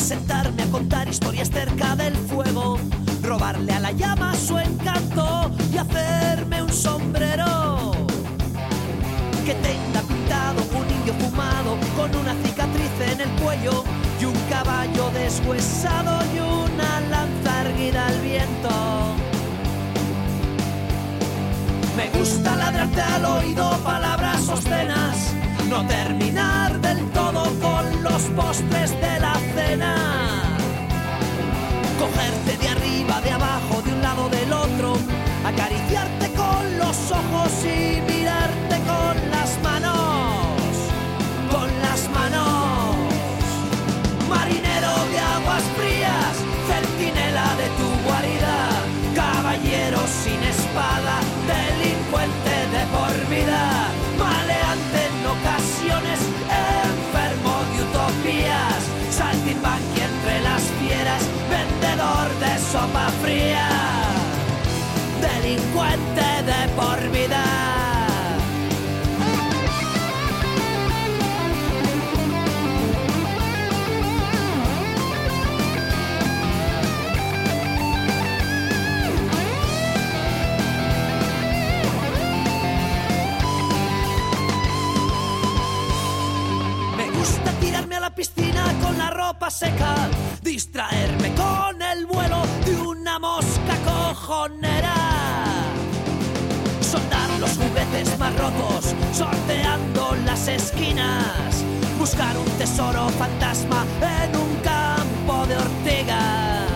sentarme a contar historias cerca del fuego, robarle a la llama su encanto y hacerme un sombrero que tenga pintado un indio fumado con una cicatriz en el cuello y un caballo deshuesado y una lanza erguida al viento. Me gusta ladrarte al oído palabras obscenas, no terminar del todo con los postres de la cena, cogerte de arriba, de abajo, de un lado, del otro, acariciarte con los ojos y mirarte con las manos, con las manos. Marinero de aguas frías, centinela de tu guarida, caballero sin espada, delincuente de por vida, maleante en ocasiones, enfermo de utopías, saltimbanqui entre las fieras, vendedor de sopa fría, delincuente de por vida. Tirarme a la piscina con la ropa seca, distraerme con el vuelo de una mosca cojonera, soldar los juguetes más rotos, sorteando las esquinas, buscar un tesoro fantasma en un campo de ortigas.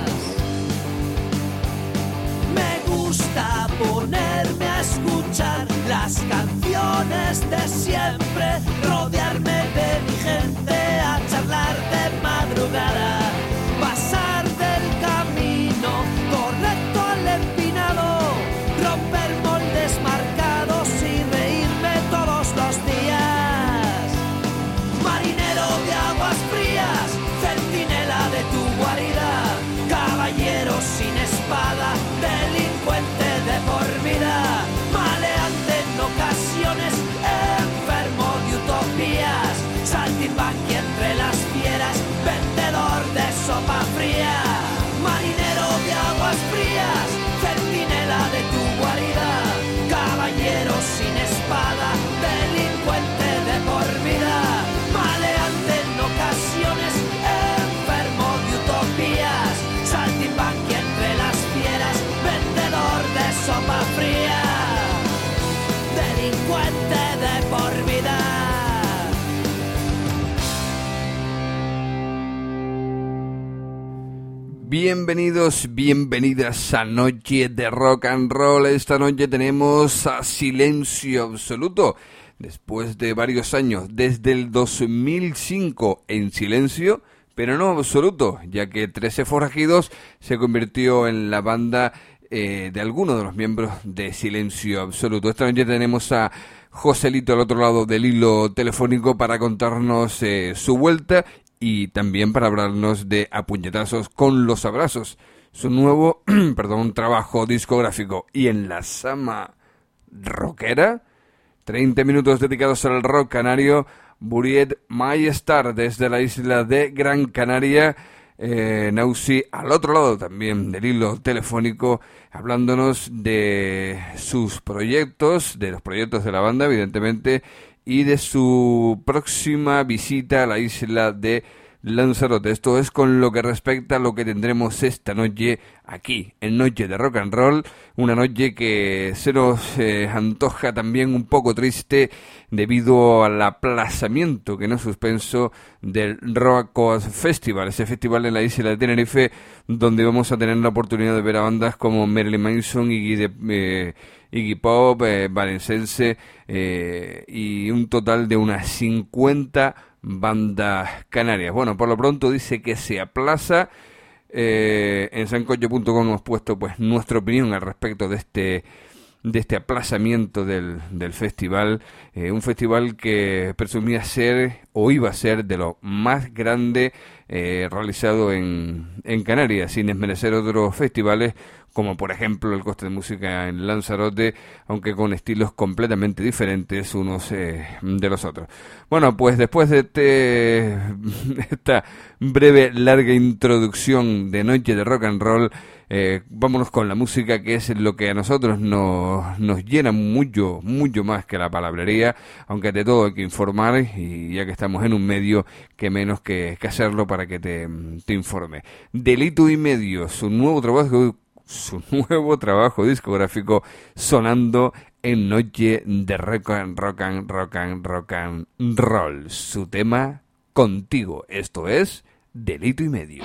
Me gusta ponerme a escuchar las canciones de siempre, rodearme de mi gente, a charlar de madrugada, pasar del camino correcto al empinado, romper moldes marcados y reírme todos los días. Marinero de aguas frías, centinela de tu guarida, caballero sin espada, delincuente de por vida, maleante en ocasiones, enfermo de utopías, saltimbanqui entre las fieras, vendedor de sopa fría. Marinero de aguas frías, centinela de tu guarida, caballero sin espada, delincuente de por vida, maleante en ocasiones, enfermo de utopías, saltimbanqui entre las fieras, vendedor de sopa fría, delincuente de por vida. Bienvenidos, bienvenidas a Noche de Rock and Roll. Esta noche tenemos a Silencio Absoluto. Después de varios años, desde el 2005 en silencio, pero no absoluto, ya que 13 Forajidos se convirtió en la banda de algunos de los miembros de Silencio Absoluto. Esta noche tenemos a Joselito al otro lado del hilo telefónico para contarnos su vuelta y también para hablarnos de A Puñetazos con los Abrazos, su nuevo trabajo discográfico. Y en la Sama rockera, 30 minutos dedicados al rock canario, Buried My Star desde la isla de Gran Canaria, Nausi al otro lado también del hilo telefónico, hablándonos de sus proyectos, de los proyectos de la banda evidentemente, y de su próxima visita a la isla de Lanzarote. Esto es con lo que respecta a lo que tendremos esta noche aquí, en Noche de Rock and Roll, una noche que se nos antoja también un poco triste debido al aplazamiento que no suspenso del Rock Coast Festival, ese festival en la isla de Tenerife, donde vamos a tener la oportunidad de ver a bandas como Marilyn Manson, Iggy Pop, Valenciense, y un total de unas 50 bandas canarias. Bueno, por lo pronto dice que se aplaza. En sancocho.com hemos puesto pues nuestra opinión al respecto de de este aplazamiento del festival, un festival que presumía ser o iba a ser de lo más grande realizado en Canarias, sin desmerecer otros festivales como por ejemplo el Costa de Música en Lanzarote, aunque con estilos completamente diferentes unos de los otros. Bueno, pues después de esta breve, larga introducción de Noche de Rock and Roll, vámonos con la música, que es lo que a nosotros nos llena mucho más que la palabrería, aunque de todo hay que informar, y ya que estamos en un medio, que menos que hacerlo para que te informe. Delito y Medio, su nuevo trabajo discográfico sonando en Noche de Rock and Roll. Su tema, Contigo. Esto es Delito y Medio.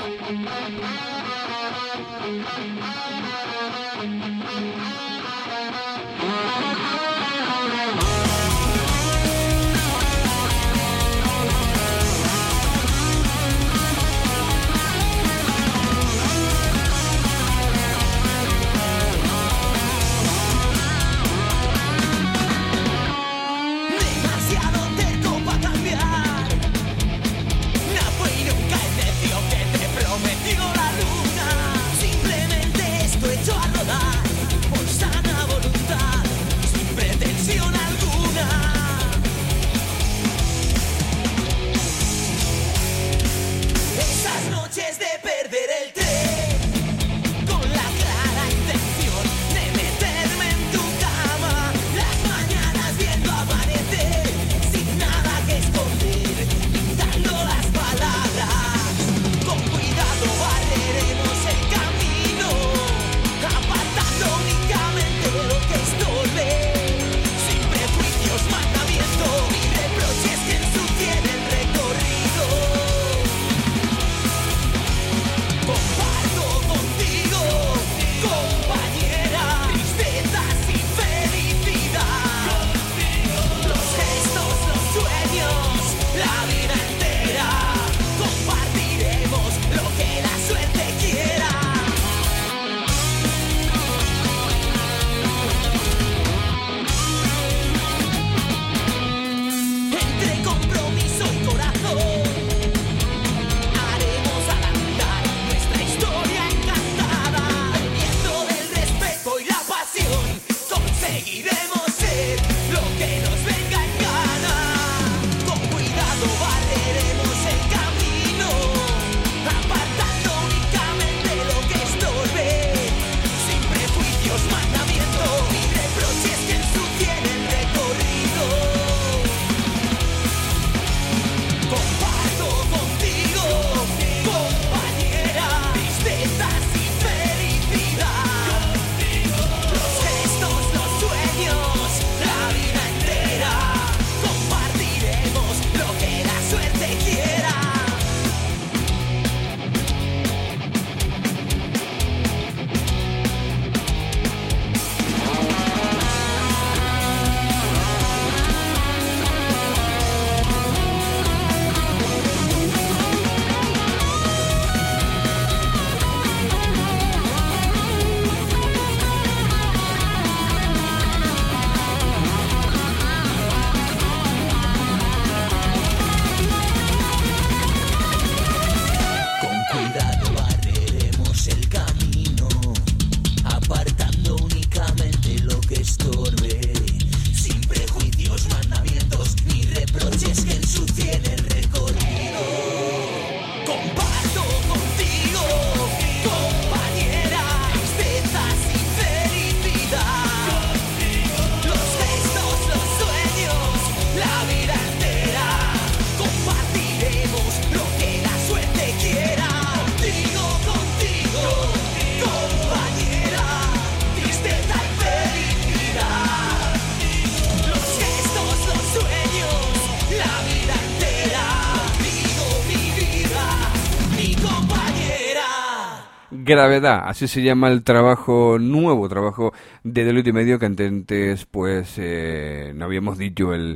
Gravedad, así se llama el nuevo trabajo de Delito y Medio, que antes pues no habíamos dicho el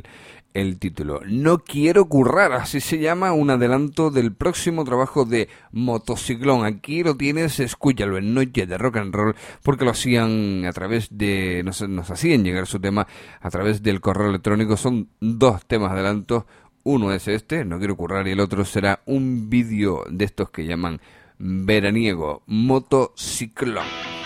el título. No quiero currar, así se llama, un adelanto del próximo trabajo de Motociclón. Aquí lo tienes, escúchalo en Noche de Rock and Roll, porque lo hacían a través de, nos hacían llegar su tema a través del correo electrónico. Son 2 temas adelantos. Uno es este, No quiero currar, y el otro será un vídeo de estos que llaman veraniego, Motociclón.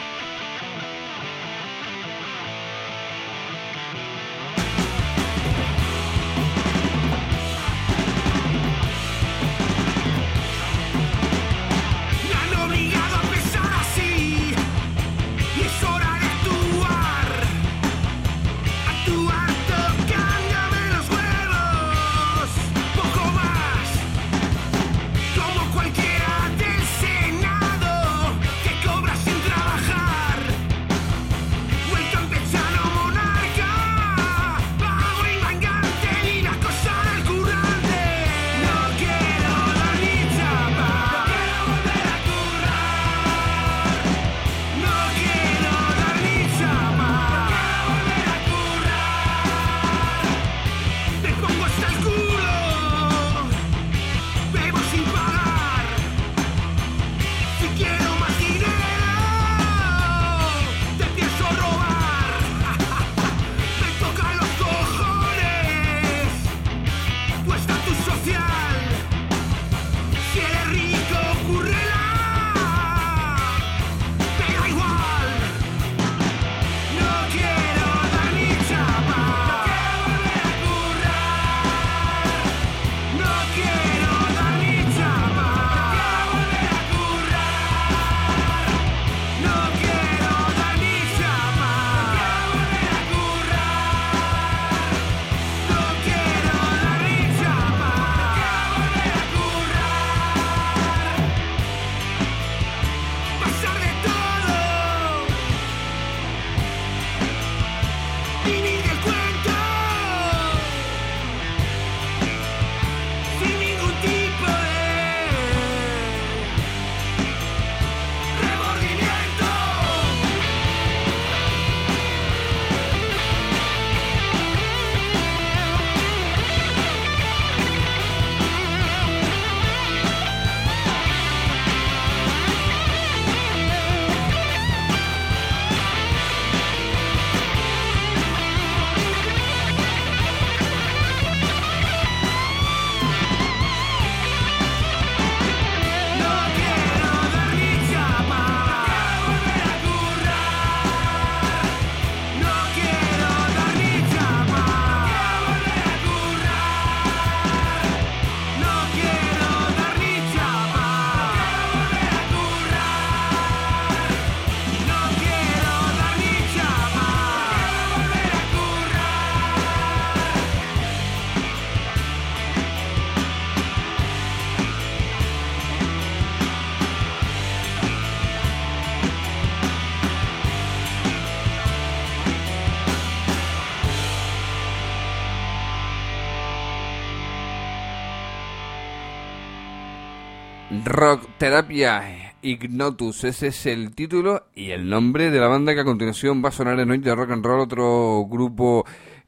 Rock Terapia Ignotus, ese es el título y el nombre de la banda que a continuación va a sonar en Noche de Rock and Roll, otro grupo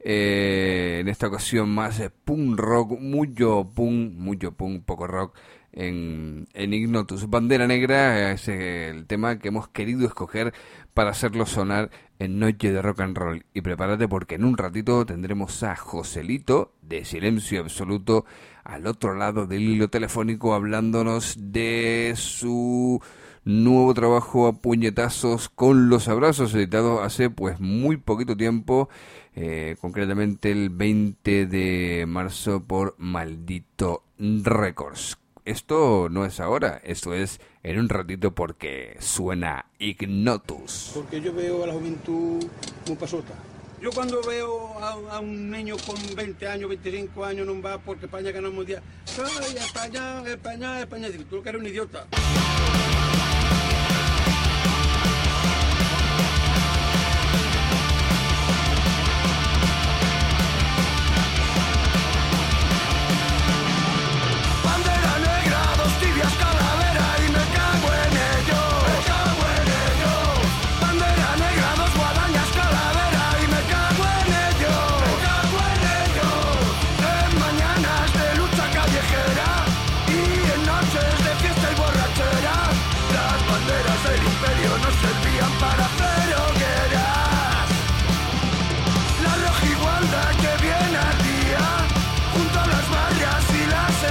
en esta ocasión más punk rock, mucho punk, poco rock en Ignotus. Bandera Negra es el tema que hemos querido escoger para hacerlo sonar en Noche de Rock and Roll. Y prepárate porque en un ratito tendremos a Joselito de Silencio Absoluto al otro lado del hilo telefónico hablándonos de su nuevo trabajo a puñetazos con los abrazos, editado hace pues muy poquito tiempo, concretamente el 20 de marzo por Maldito Records. Esto no es ahora, esto es en un ratito porque suena Ignotus. Porque yo veo a la juventud muy pasota. Yo cuando veo a un niño con 20 años, 25 años, no va porque España ganó el mundial. ¡Ay, España, España, España! Digo, tú que eres un idiota.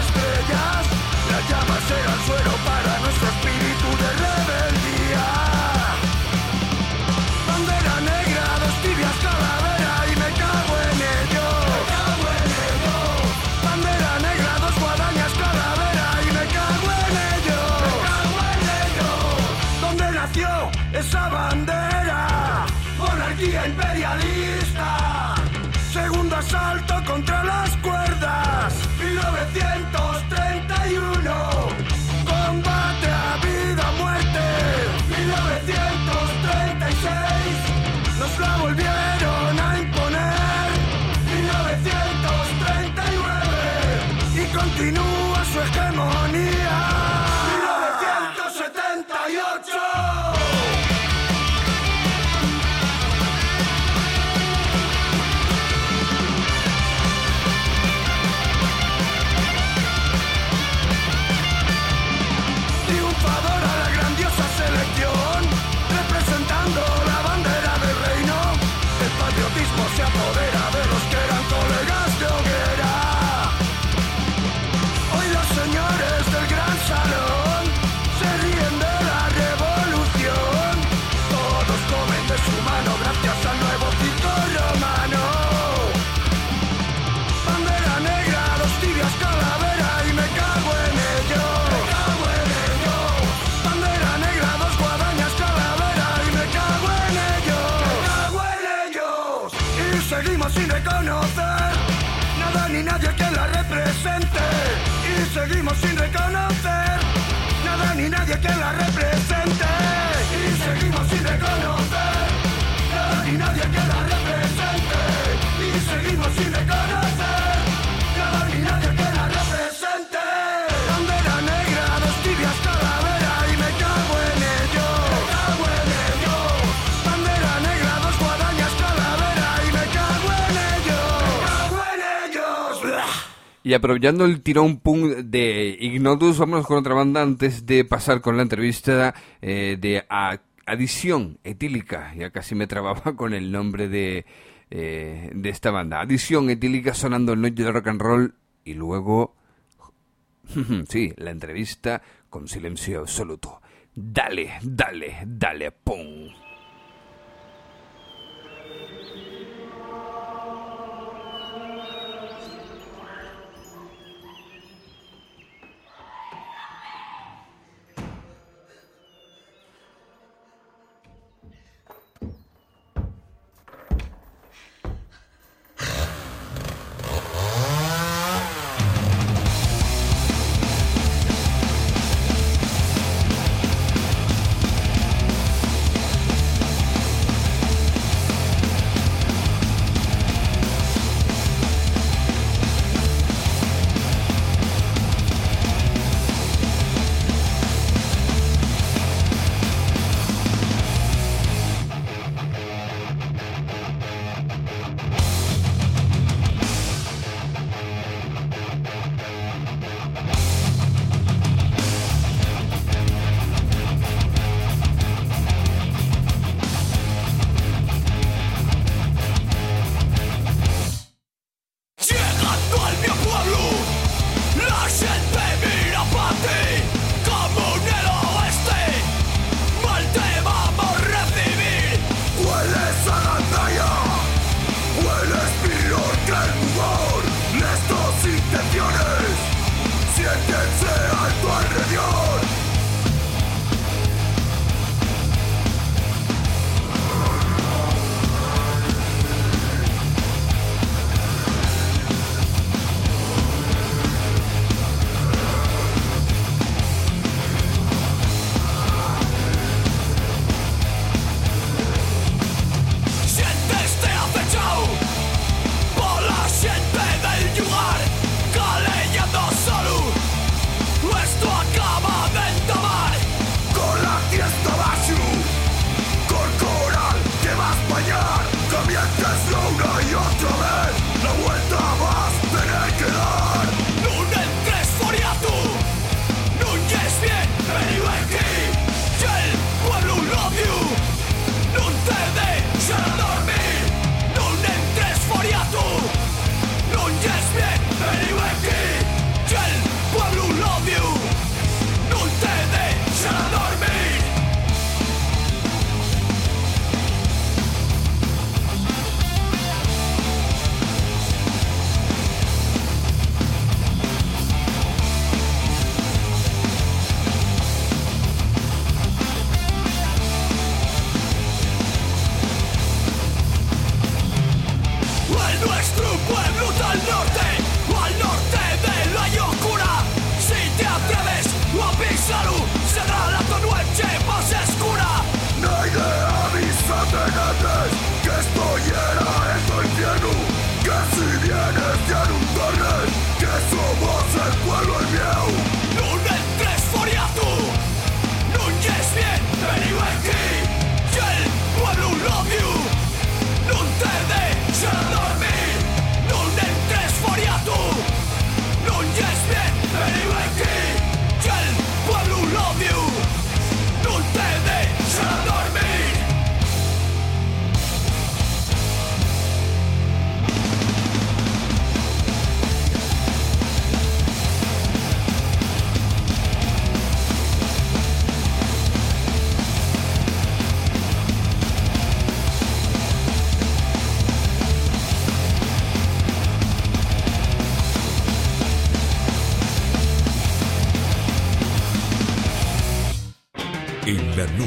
estrellas. Las llamas eran suero para nuestro espíritu de rebeldía. Bandera negra, dos tibias, calavera y me cago en ello. Bandera negra, dos guadañas, calavera y me cago en ello. ¿Dónde nació esa bandera? Monarquía imperialista. Segundo asalto contra las cuerdas. 1931. Combate a vida o muerte. 1936. Nos la volvieron a imponer. 1939. Y continúa su hegemonía. 1978. Triunfadora la grandiosa selección, representando la bandera del reino. El patriotismo se apodera de los que eran colegas de hoguera. Hoy los señores del gran salón se ríen de la revolución. Todos comen de su mano gracias al nuevo circo romano. Bandera negra, dos tibias, calavera y me cago en ello. Bandera negra, dos guadañas, calavera y me cago en ellos. Y seguimos sin reconocer nada ni nadie que la represente. Y seguimos sin reconocer nada ni nadie que la represente. Y seguimos sin reconocer nada ni nadie que la represente. Y seguimos sin reconocer nada ni nadie que la represente. Bandera negra, dos tibias, calavera y me cago en ello. Bandera negra, dos guadañas, calavera y me cago en ellos. Y aprovechando el tirón punk de Ignotus, vámonos con otra banda antes de pasar con la entrevista de Adición Etílica. Ya casi me trababa con el nombre de esta banda. Adición Etílica sonando en Noche de Rock and Roll y luego, sí, la entrevista con Silencio Absoluto. Dale, dale, dale, pum.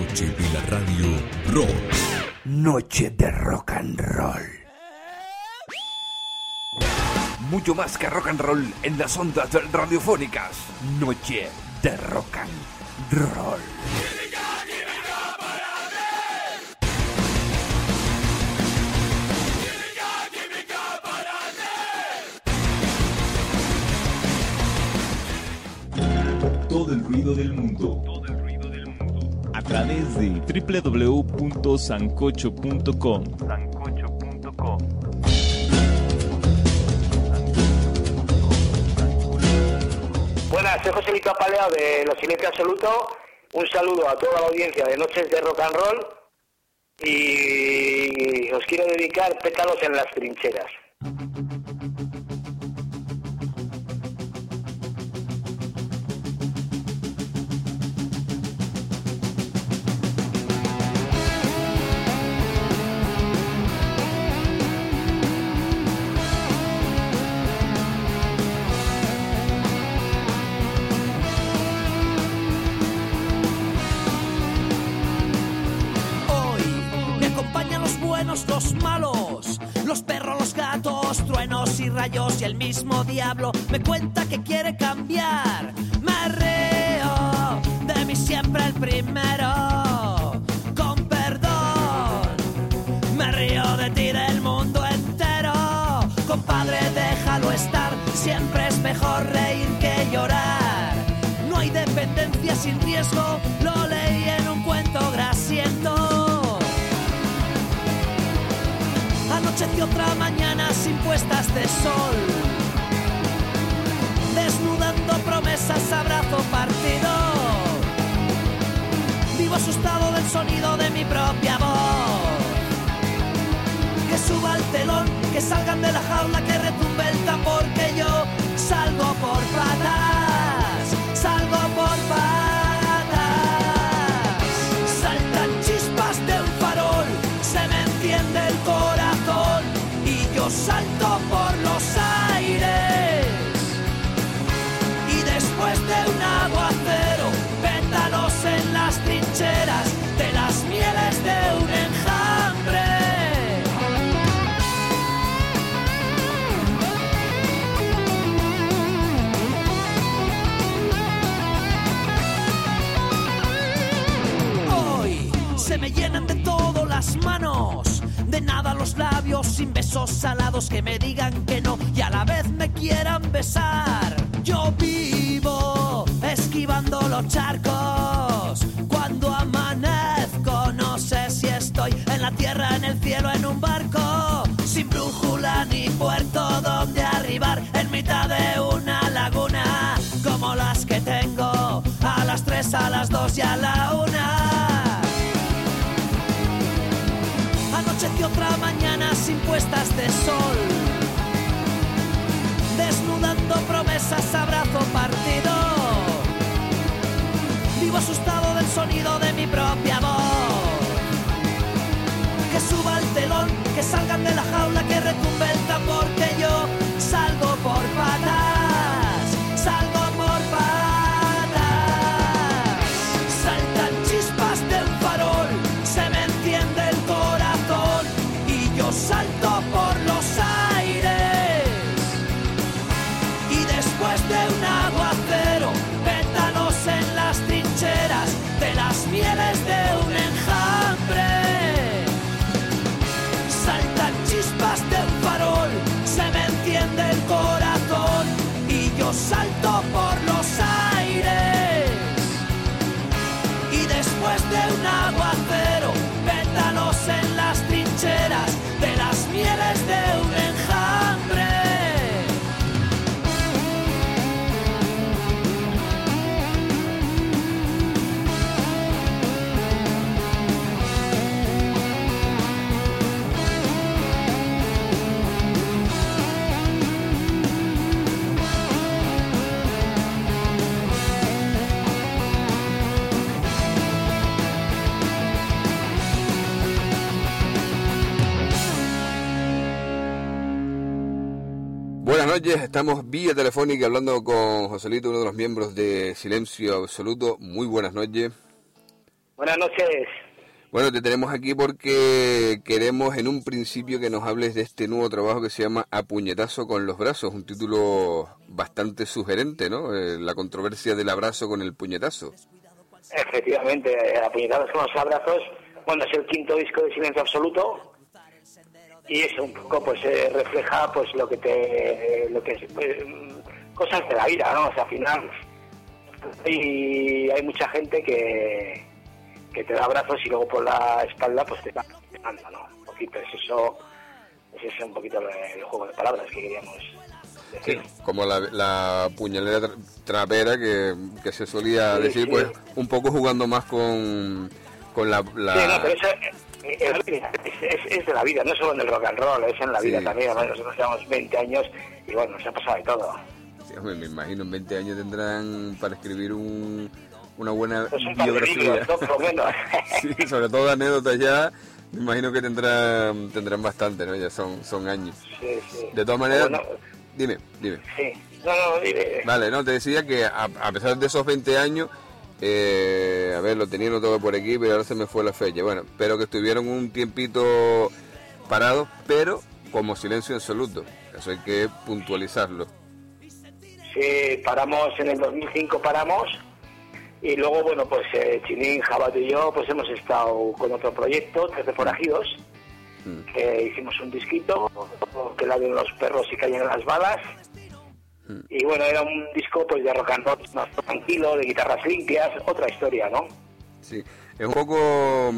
noche de la radio rock. Noche de rock and roll. Mucho más que rock and roll en las ondas radiofónicas. Noche de rock and roll. Todo el ruido del mundo. A través de www.sancocho.com. Buenas, soy Joselito Apaleado de Los Silencio Absoluto. Un saludo a toda la audiencia de Noches de Rock and Roll. Y os quiero dedicar Pétalos en las trincheras. Los malos, los perros, los gatos, truenos y rayos, y el mismo diablo me cuenta que quiere cambiar. Me río de mí siempre el primero, con perdón. Me río de ti, del mundo entero. Compadre, déjalo estar, siempre es mejor reír que llorar. No hay dependencia sin riesgo, lo leí en un cuento grasiento. Anocheció otra mañana sin puestas de sol, desnudando promesas, abrazo partido. Vivo asustado del sonido de mi propia voz. Que suba el telón, que salgan de la jaula, que retumbe el tambor, que yo salgo por patas, salgo por patas. Saltan chispas de un farol, se me enciende el corazón y yo salto por los aires. Y después de un aguacero, pétalos en las trincheras de las mieles de un enjambre. Hoy se me llenan de todo las manos, de nada los labios, sin besos salados que me digan que no y a la vez me quieran besar. Yo vivo esquivando los charcos. Cuando amanezco no sé si estoy en la tierra, en el cielo, en un barco, sin brújula ni puerto donde arribar, en mitad de una laguna como las que tengo a las 3, a las 2 y a la 1. Anocheció otra mañana sin puestas de sol, desnudando promesas, abrazo partido. Vivo asustado del sonido de mi propia voz. Que suba el telón, que salgan de la jaula, que retumbe el tambor, que yo salgo por patas, salgo por patas. Saltan chispas de un farol, se me enciende el corazón y yo salto por los aires. Y después de un aguacero, pétalos en las trincheras de las mieles de un enjambre. Saltan chispas de un farol, se me enciende el corazón y yo salto por los aires. Y después de un aguacero, pétalos en las trincheras de las mieles de un enjambre. Buenas noches, estamos vía telefónica hablando con Joselito, uno de los miembros de Silencio Absoluto. Muy buenas noches. Buenas noches. Bueno, te tenemos aquí porque queremos en un principio que nos hables de este nuevo trabajo que se llama A Puñetazo con los Brazos, un título bastante sugerente, ¿no? La controversia del abrazo con el puñetazo. Efectivamente, A Puñetazos con los Abrazos, bueno, es el quinto disco de Silencio Absoluto y es un poco, pues, refleja, pues, cosas de la vida, ¿no? O sea, al final, y hay mucha gente que te da abrazos y luego por la espalda pues te manda, ¿no? Un poquito, ese es un poquito el juego de palabras que queríamos decir. Sí, como la puñalera trapera que se solía decir, sí. Pues un poco jugando más con la... Sí, no, pero eso es de la vida, no solo en el rock and roll, es en la vida también. Nosotros llevamos 20 años y bueno, nos ha pasado de todo. Sí, me imagino, en 20 años tendrán para escribir una buena pues biografía. Por lo menos. Sí, sobre todo anécdotas ya, me imagino que tendrán bastante, ¿no? Ya son años. Sí. De todas maneras, bueno, dime. Sí, no, dime. Vale, no, te decía que a pesar de esos 20 años, a ver, lo tenía todo por aquí, pero ahora se me fue la fecha. Bueno, pero que estuvieron un tiempito parados, pero como Silencio Absoluto. Eso hay que puntualizarlo. Sí, paramos en el 2005, y luego, bueno, pues Chinín, Jabato y yo, pues hemos estado con otro proyecto, 13 Forajidos, que hicimos un disquito, que la de los perros y caen en las balas, y bueno, era un disco pues de rock and roll más tranquilo, de guitarras limpias, otra historia, ¿no? Sí, es un poco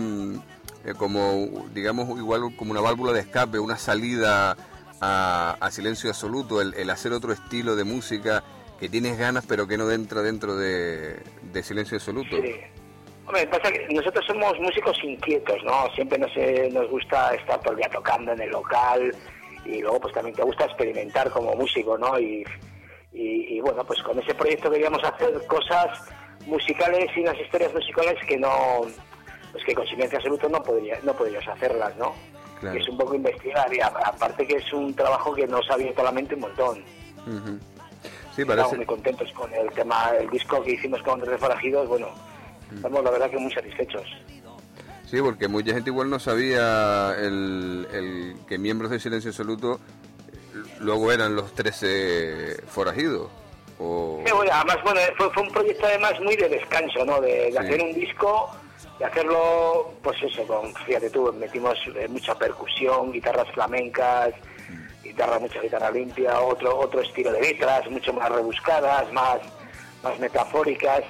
como, digamos, igual como una válvula de escape, una salida a Silencio Absoluto, el hacer otro estilo de música que tienes ganas pero que no entra dentro de Silencio Absoluto. Sí. Hombre, pasa que nosotros somos músicos inquietos, ¿no? Siempre nos gusta estar todo el día tocando en el local y luego pues también te gusta experimentar como músico, ¿no? Y bueno, pues con ese proyecto queríamos hacer cosas musicales y unas historias musicales que no, pues que con Silencio Absoluto no podrías hacerlas, ¿no? Claro. Que es un poco investigar y aparte que es un trabajo que nos ha abierto la mente un montón. Uh-huh. Sí, parece. Estamos muy contentos con el tema, el disco que hicimos con 13 Forajidos, bueno, estamos la verdad que muy satisfechos. Sí, porque mucha gente igual no sabía el que miembros de Silencio Absoluto luego eran los 13 Forajidos. Sí, bueno, además, bueno, fue un proyecto además muy de descanso, ¿no? De hacer un disco, de hacerlo, pues eso, fíjate tú, metimos mucha percusión, guitarras flamencas, mucha guitarra limpia, otro estilo de letras, mucho más rebuscadas, más metafóricas,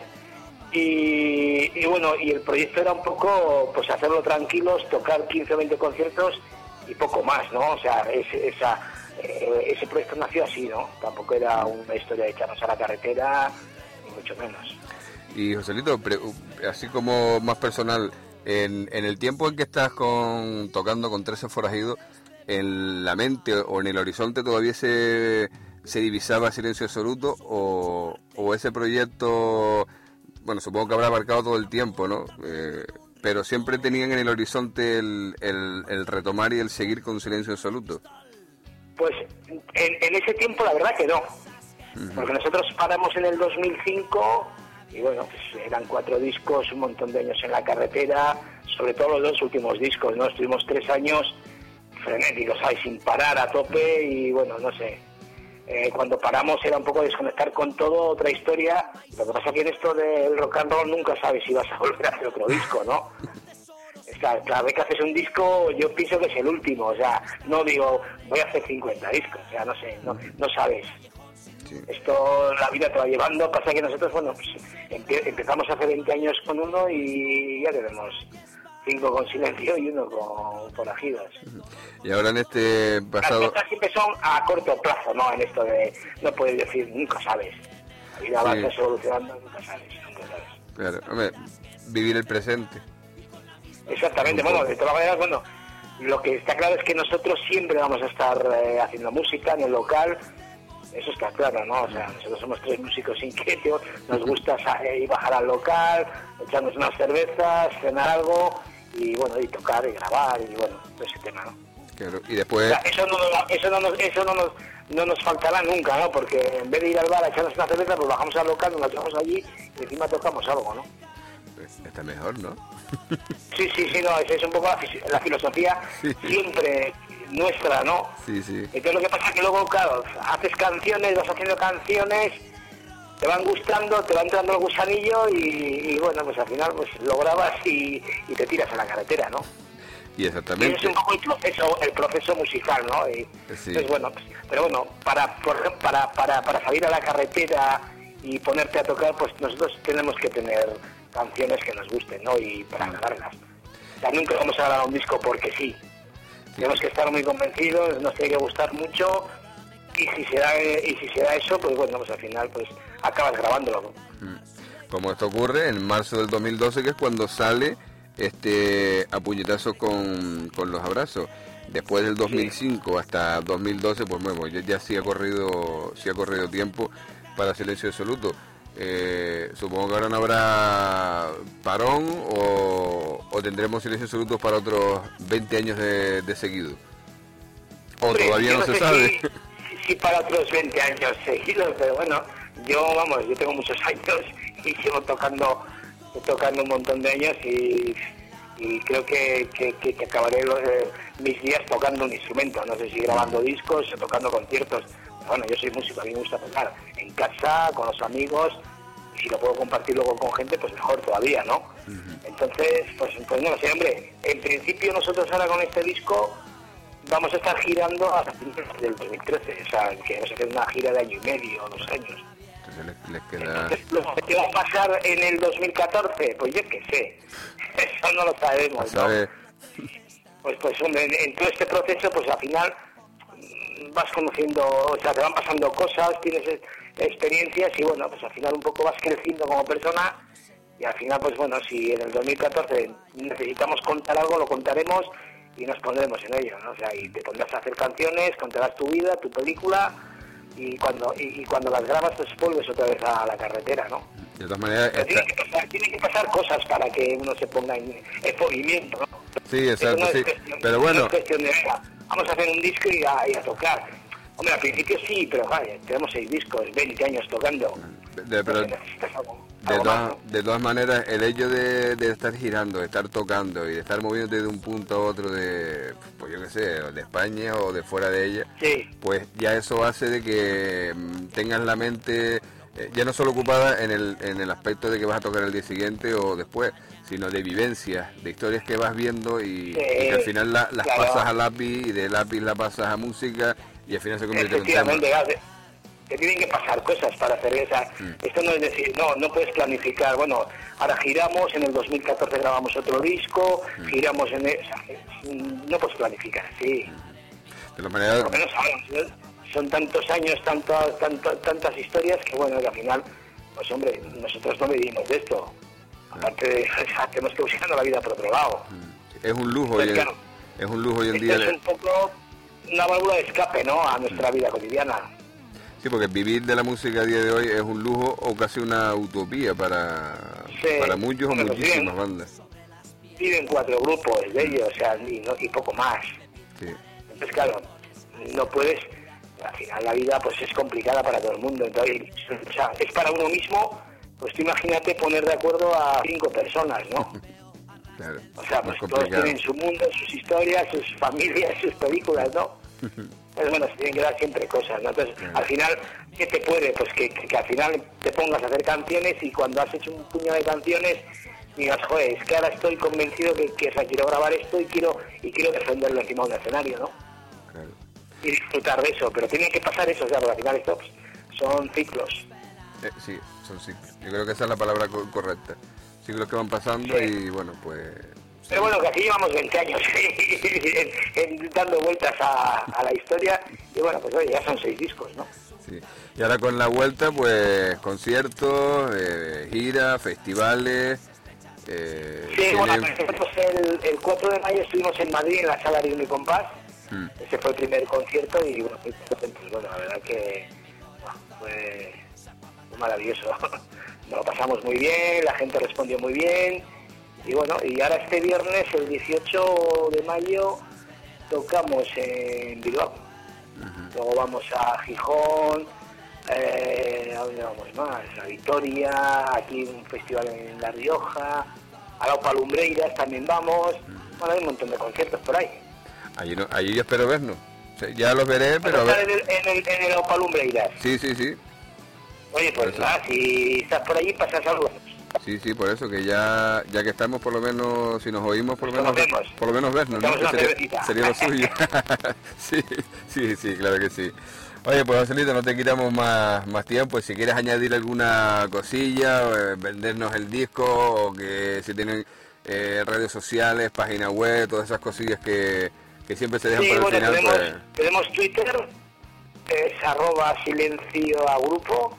y bueno, y el proyecto era un poco, pues hacerlo tranquilos, tocar 15 o 20 conciertos y poco más, ¿no? O sea, ese proyecto nació así, ¿no? Tampoco era una historia de echarnos a la carretera, ni mucho menos. Y Joselito, así como más personal, en el tiempo en que estás tocando con 13 Forajidos, ¿en la mente o en el horizonte todavía se divisaba Silencio Absoluto o ese proyecto, bueno, supongo que habrá abarcado todo el tiempo, ¿no? Pero siempre tenían en el horizonte el retomar y el seguir con Silencio Absoluto. Pues en ese tiempo la verdad que no, porque nosotros paramos en el 2005 y bueno, pues eran 4 discos, un montón de años en la carretera, sobre todo los 2 últimos discos, ¿no? Estuvimos 3 años frenéticos, ¿sabes? Sin parar, a tope, y bueno, no sé, cuando paramos era un poco desconectar con todo, otra historia. Lo que pasa que en esto del rock and roll nunca sabes si vas a volver a hacer otro disco, ¿no? Cada vez que haces un disco yo pienso que es el último, o sea, no digo voy a hacer 50 discos, o sea, no sé, no sabes. Sí. Esto la vida te va llevando, pasa que nosotros, bueno, pues empezamos hace 20 años con uno y ya tenemos 5 con Silencio y 1 con Forajidos. Y ahora en este pasado... Las cosas siempre son a corto plazo, ¿no? En esto de, no puedes decir, nunca sabes. La vida va evolucionando, nunca sabes. Claro, hombre, vivir el presente. Exactamente, bueno, de todas maneras, bueno, lo que está claro es que nosotros siempre vamos a estar haciendo música en el local, eso está claro, ¿no? O sea, nosotros somos 3 músicos inquietos, nos gusta ir bajar al local, echarnos unas cervezas, cenar algo, y bueno, y tocar y grabar, y bueno, todo ese tema, ¿no? Claro, y después... O sea, no nos faltará nunca, ¿no? Porque en vez de ir al bar a echarnos una cerveza, pues bajamos al local, nos la echamos allí y encima tocamos algo, ¿no? está mejor, ¿no? Sí, no, esa es un poco la filosofía siempre nuestra, ¿no? Sí. Entonces lo que pasa es que luego, claro, haces canciones, vas haciendo canciones, te van gustando, te va entrando el gusanillo y bueno, pues al final pues lo grabas y te tiras a la carretera, ¿no? Y exactamente. Y es un poco el proceso musical, ¿no? Entonces, bueno, pues, pero bueno, para salir a la carretera y ponerte a tocar, pues nosotros tenemos que tener canciones que nos gusten, ¿no? Y para grabarlas. O sea, nunca vamos a grabar un disco porque sí. Tenemos que estar muy convencidos, nos tiene que gustar mucho y si se da eso, pues bueno, pues al final pues acabas grabándolo, ¿no? Como esto ocurre en marzo del 2012, que es cuando sale A Puñetazo con los Abrazos. Después del 2005 hasta 2012, pues bueno, ya sí ha corrido tiempo para Silencio Absoluto. Supongo que ahora no habrá parón o tendremos Silencio Absoluto para otros 20 años de seguido. O hombre, todavía no se sabe. Sí, para otros 20 años seguidos, pero bueno, yo tengo muchos años y sigo tocando un montón de años y creo que acabaré mis días tocando un instrumento, no sé si grabando discos o tocando conciertos. Bueno, yo soy músico, a mí me gusta tocar en casa, con los amigos, y si lo puedo compartir luego con gente, pues mejor todavía, ¿no? Entonces, pues no lo sé, hombre, en principio nosotros ahora con este disco vamos a estar girando hasta finales del 2013, o sea, que vamos a hacer una gira de año y medio, 2 años. Entonces les queda... Entonces, ¿qué va a pasar en el 2014? Pues yo qué sé, eso no lo sabemos, ¿no? Pues hombre, en todo este proceso, pues al final vas conociendo, o sea, te van pasando cosas, tienes experiencias y bueno, pues al final un poco vas creciendo como persona y al final, pues bueno, si en el 2014 necesitamos contar algo, lo contaremos y nos pondremos en ello, ¿no? O sea, y te pondrás a hacer canciones, contarás tu vida, tu película y cuando las grabas pues vuelves otra vez a la carretera, ¿no? De todas maneras... Tienen que pasar cosas para que uno se ponga en movimiento, ¿no? Sí, exacto, no sí. Pero no bueno... es cuestión de, vamos a hacer un disco y a tocar. Hombre, al principio sí, pero vale, tenemos 6 discos, 20 años tocando. Pero de todas maneras, el hecho de estar girando, de estar tocando y de estar moviéndote de un punto a otro de, pues yo qué sé, de España o de fuera de ella, sí, pues ya eso hace de que tengas la mente ya no solo ocupada en el aspecto de que vas a tocar el día siguiente o después, sino de vivencias, de historias que vas viendo y que al final las claro, pasas a lápiz y de lápiz la pasas a música y al final se convierte en un tema. Efectivamente, te tienen que pasar cosas para hacer esa. Esto no es decir, no puedes planificar, bueno, ahora giramos, en el 2014 grabamos otro disco, giramos no puedes planificar, sí. De la manera... Por lo menos ahora, son tantos años, tantas historias que bueno, que al final, pues hombre, nosotros no vivimos de esto. Aparte de, tenemos que buscar la vida por otro lado. Es un lujo, es un lujo hoy en día. Es un poco una válvula de escape, ¿no?, a nuestra vida cotidiana. Sí, porque vivir de la música a día de hoy es un lujo o casi una utopía para muchos o muchísimas bandas. Viven 4 grupos de ellos, o sea, y poco más. Sí. Entonces, claro, no puedes... Al final la vida pues es complicada para todo el mundo. Entonces, o sea, es para uno mismo, pues tú imagínate poner de acuerdo a 5 personas, ¿no? Claro, o sea, pues todos tienen su mundo, sus historias, sus familias, sus películas, ¿no? Pues bueno, se tienen que dar siempre cosas, ¿no? Entonces, al final, ¿qué te puede? Pues que al final te pongas a hacer canciones y cuando has hecho un puñado de canciones digas, joder, es que ahora estoy convencido que o sea, quiero grabar esto y quiero defenderlo encima de un escenario, ¿no? Claro. Y disfrutar de eso, pero tiene que pasar eso, o sea, porque al final estos son ciclos. Sí, son ciclos. Yo creo que esa es la palabra correcta. Ciclos que van pasando y bueno, pues... Pero bueno, que aquí llevamos 20 años dando vueltas a la historia y bueno, pues oye, ya son 6 discos, ¿no? Sí. Y ahora con la vuelta, pues conciertos, giras, festivales... sí, bueno, nosotros el 4 de mayo estuvimos en Madrid en la Sala de Unicompás. Ese fue el primer concierto y bueno, pues, la verdad que fue maravilloso. Nos lo pasamos muy bien, la gente respondió muy bien y bueno, y ahora este viernes, el 18 de mayo, tocamos en Bilbao. Luego vamos a Gijón, ¿A dónde vamos más? A Vitoria, aquí un festival en La Rioja, a la Opa Lumbreiras también vamos. Bueno, hay un montón de conciertos por ahí. Allí yo espero vernos. O sea, ya los veré, pero a ver. En el Opa Lumbreiras. Sí. Oye, pues nada, si estás por allí, pasa saludos. Sí, por eso, que ya que estamos, por lo menos, si nos oímos, por lo menos vernos, ¿no? Sería lo suyo. sí, claro que sí. Oye, pues Joselito, no te quitamos más tiempo. Si quieres añadir alguna cosilla, vendernos el disco, o que si tienen redes sociales, página web, todas esas cosillas que siempre se dejan para el final. Tenemos Twitter, es @silencioagrupo,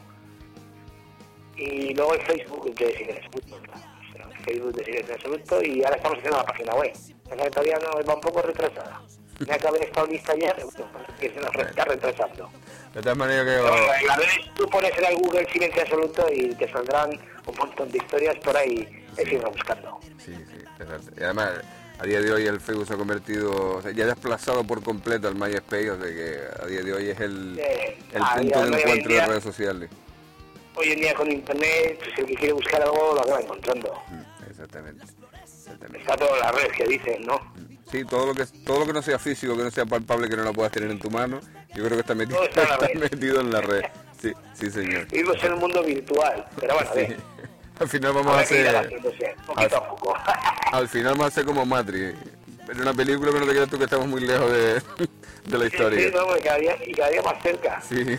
y luego el Facebook de Silencio Absoluto. Facebook de Silencio Absoluto, y ahora estamos haciendo la página web. Que todavía no va un poco retrasada. Ya que haber estado lista ayer, que se nos está retrasando. De tal manera que... En la red tú pones en el Google Silencio Absoluto y te saldrán un montón de historias por ahí, es irlo buscando. Sí, exacto. Y además, a día de hoy el Facebook se ha convertido, o sea, ya ha desplazado por completo al MySpace, o sea que a día de hoy es el punto de encuentro de redes sociales. Hoy en día con internet, pues el que quiere buscar algo lo acaba encontrando. Exactamente. Está todo en las redes que dicen, ¿no? Sí, todo lo que no sea físico, que no sea palpable, que no lo puedas tener en tu mano, yo creo que está metido en la red. Sí, señor. Vivimos en un mundo virtual, pero bueno, sí. Al final vamos a hacer... Poquito a poco. Al final vamos a hacer como Matrix. En una película, pero no te creas tú que estamos muy lejos de la historia. Sí, no, cada día más cerca. Sí.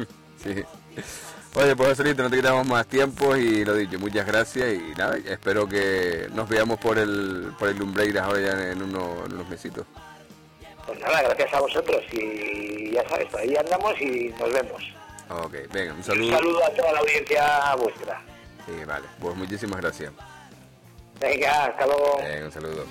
Oye, pues Joselito, no te quitamos más tiempo y lo dicho, muchas gracias y nada, espero que nos veamos por el Lumbreiras ahora ya en unos mesitos. Pues nada, gracias a vosotros y ya sabes, ahí andamos y nos vemos. Ok, venga, un saludo. Un saludo a toda la audiencia vuestra. Sí, vale, pues muchísimas gracias. Venga, hasta luego. Un saludo.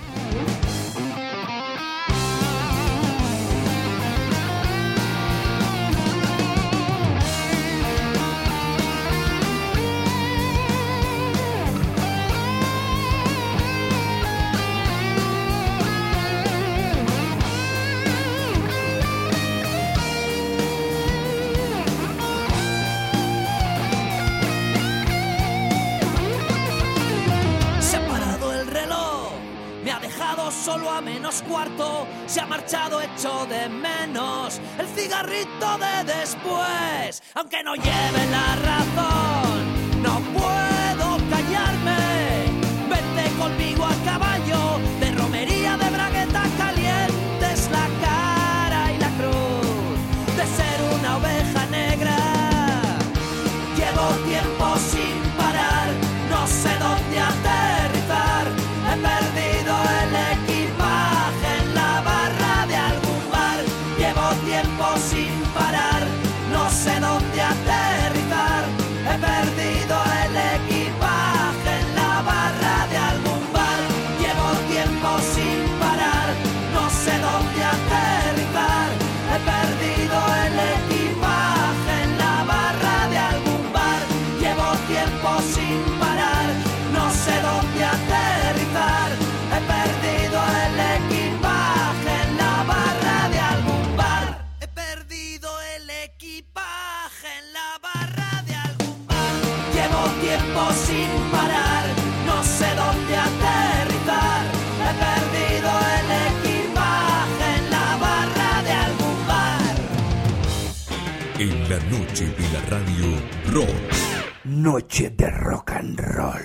Solo a -4, se ha marchado hecho de menos el cigarrito de después. Aunque no lleve la razón, no puedo callarme. Vente conmigo a caballo, de romería, de bragueta caliente es la cara y la cruz de ser una oveja negra. Llevo tiempo sin parar, no sé dónde aterrizar. He perdido el equipaje en la barra de algún bar. Llevo tiempo sin parar, no sé dónde aterrizar. He perdido el equipaje en la barra de algún bar. Llevo tiempo sin parar, no sé dónde aterrizar. He perdido el equipaje en la barra de algún bar. Llevo tiempo sin parar, no sé dónde aterrizar. He perdido el equipaje en la barra de algún bar. He perdido el equipaje en la barra de algún bar. Llevo tiempo sin parar, no sé dónde aterrizar. He perdido el equipaje en la barra de algún bar. En la noche de la radio rock. Noche de rock and roll.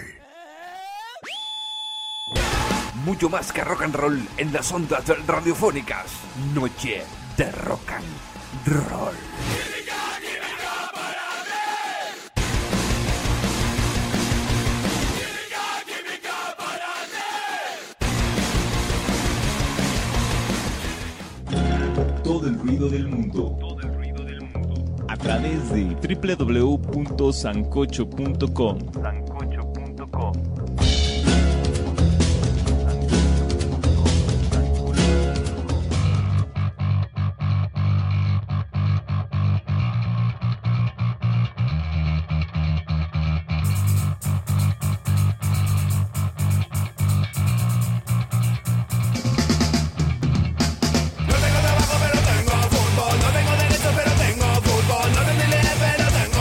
Mucho más que rock and roll en las ondas radiofónicas. Noche de rock and roll. Todo el ruido del mundo. A través de www.sancocho.com. No tengo trabajo pero tengo fútbol, no tengo derecho pero tengo fútbol, no tengo dinero pero tengo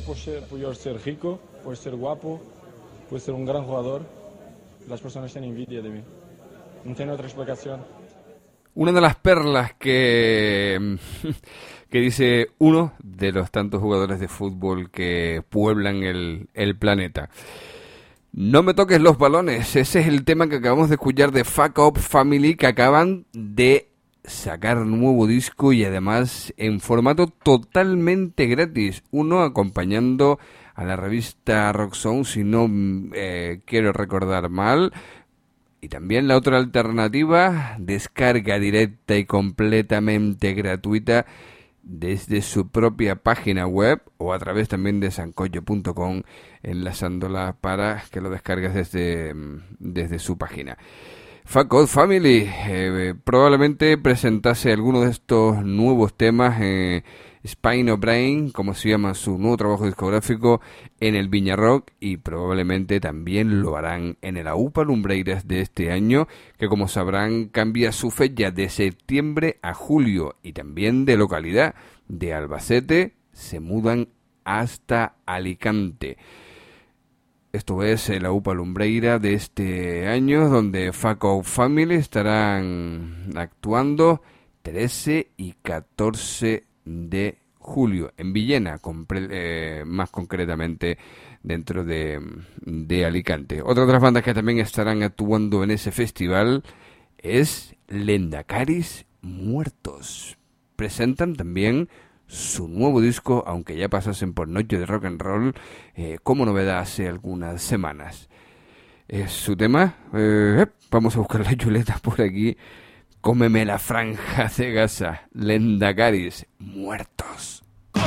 por ser rico, por ser guapo, por ser un gran jugador. Las personas tienen envidia de mí. No tiene otra explicación. Una de las perlas que dice uno de los tantos jugadores de fútbol que pueblan el planeta. No me toques los balones. Ese es el tema que acabamos de escuchar de Fuck Up Family, que acaban de sacar nuevo disco y además en formato totalmente gratis. Uno acompañando a la revista Rock Sound, si no quiero recordar mal. Y también la otra alternativa, descarga directa y completamente gratuita desde su propia página web o a través también de sancocho.com, enlazándola para que lo descargues desde su página. Fuck Up Family probablemente presentase alguno de estos nuevos temas, Spine of Brain, como se llama su nuevo trabajo discográfico, en el Viña Rock, y probablemente también lo harán en el AUPA Lumbreiras de este año, que como sabrán cambia su fecha de septiembre a julio, y también de localidad. De Albacete se mudan hasta Alicante. Esto es el AUPA Lumbreira de este año, donde Fuck Up Family estarán actuando 13 y 14 de julio en Villena, más concretamente dentro de Alicante. Otra de las bandas que también estarán actuando en ese festival es Lendacaris Muertos. Presentan también su nuevo disco, aunque ya pasasen por Noche de Rock and Roll como novedad hace algunas semanas. Es su tema. Vamos a buscar la chuleta por aquí. Cómeme la franja de Gaza, Lendacaris Muertos.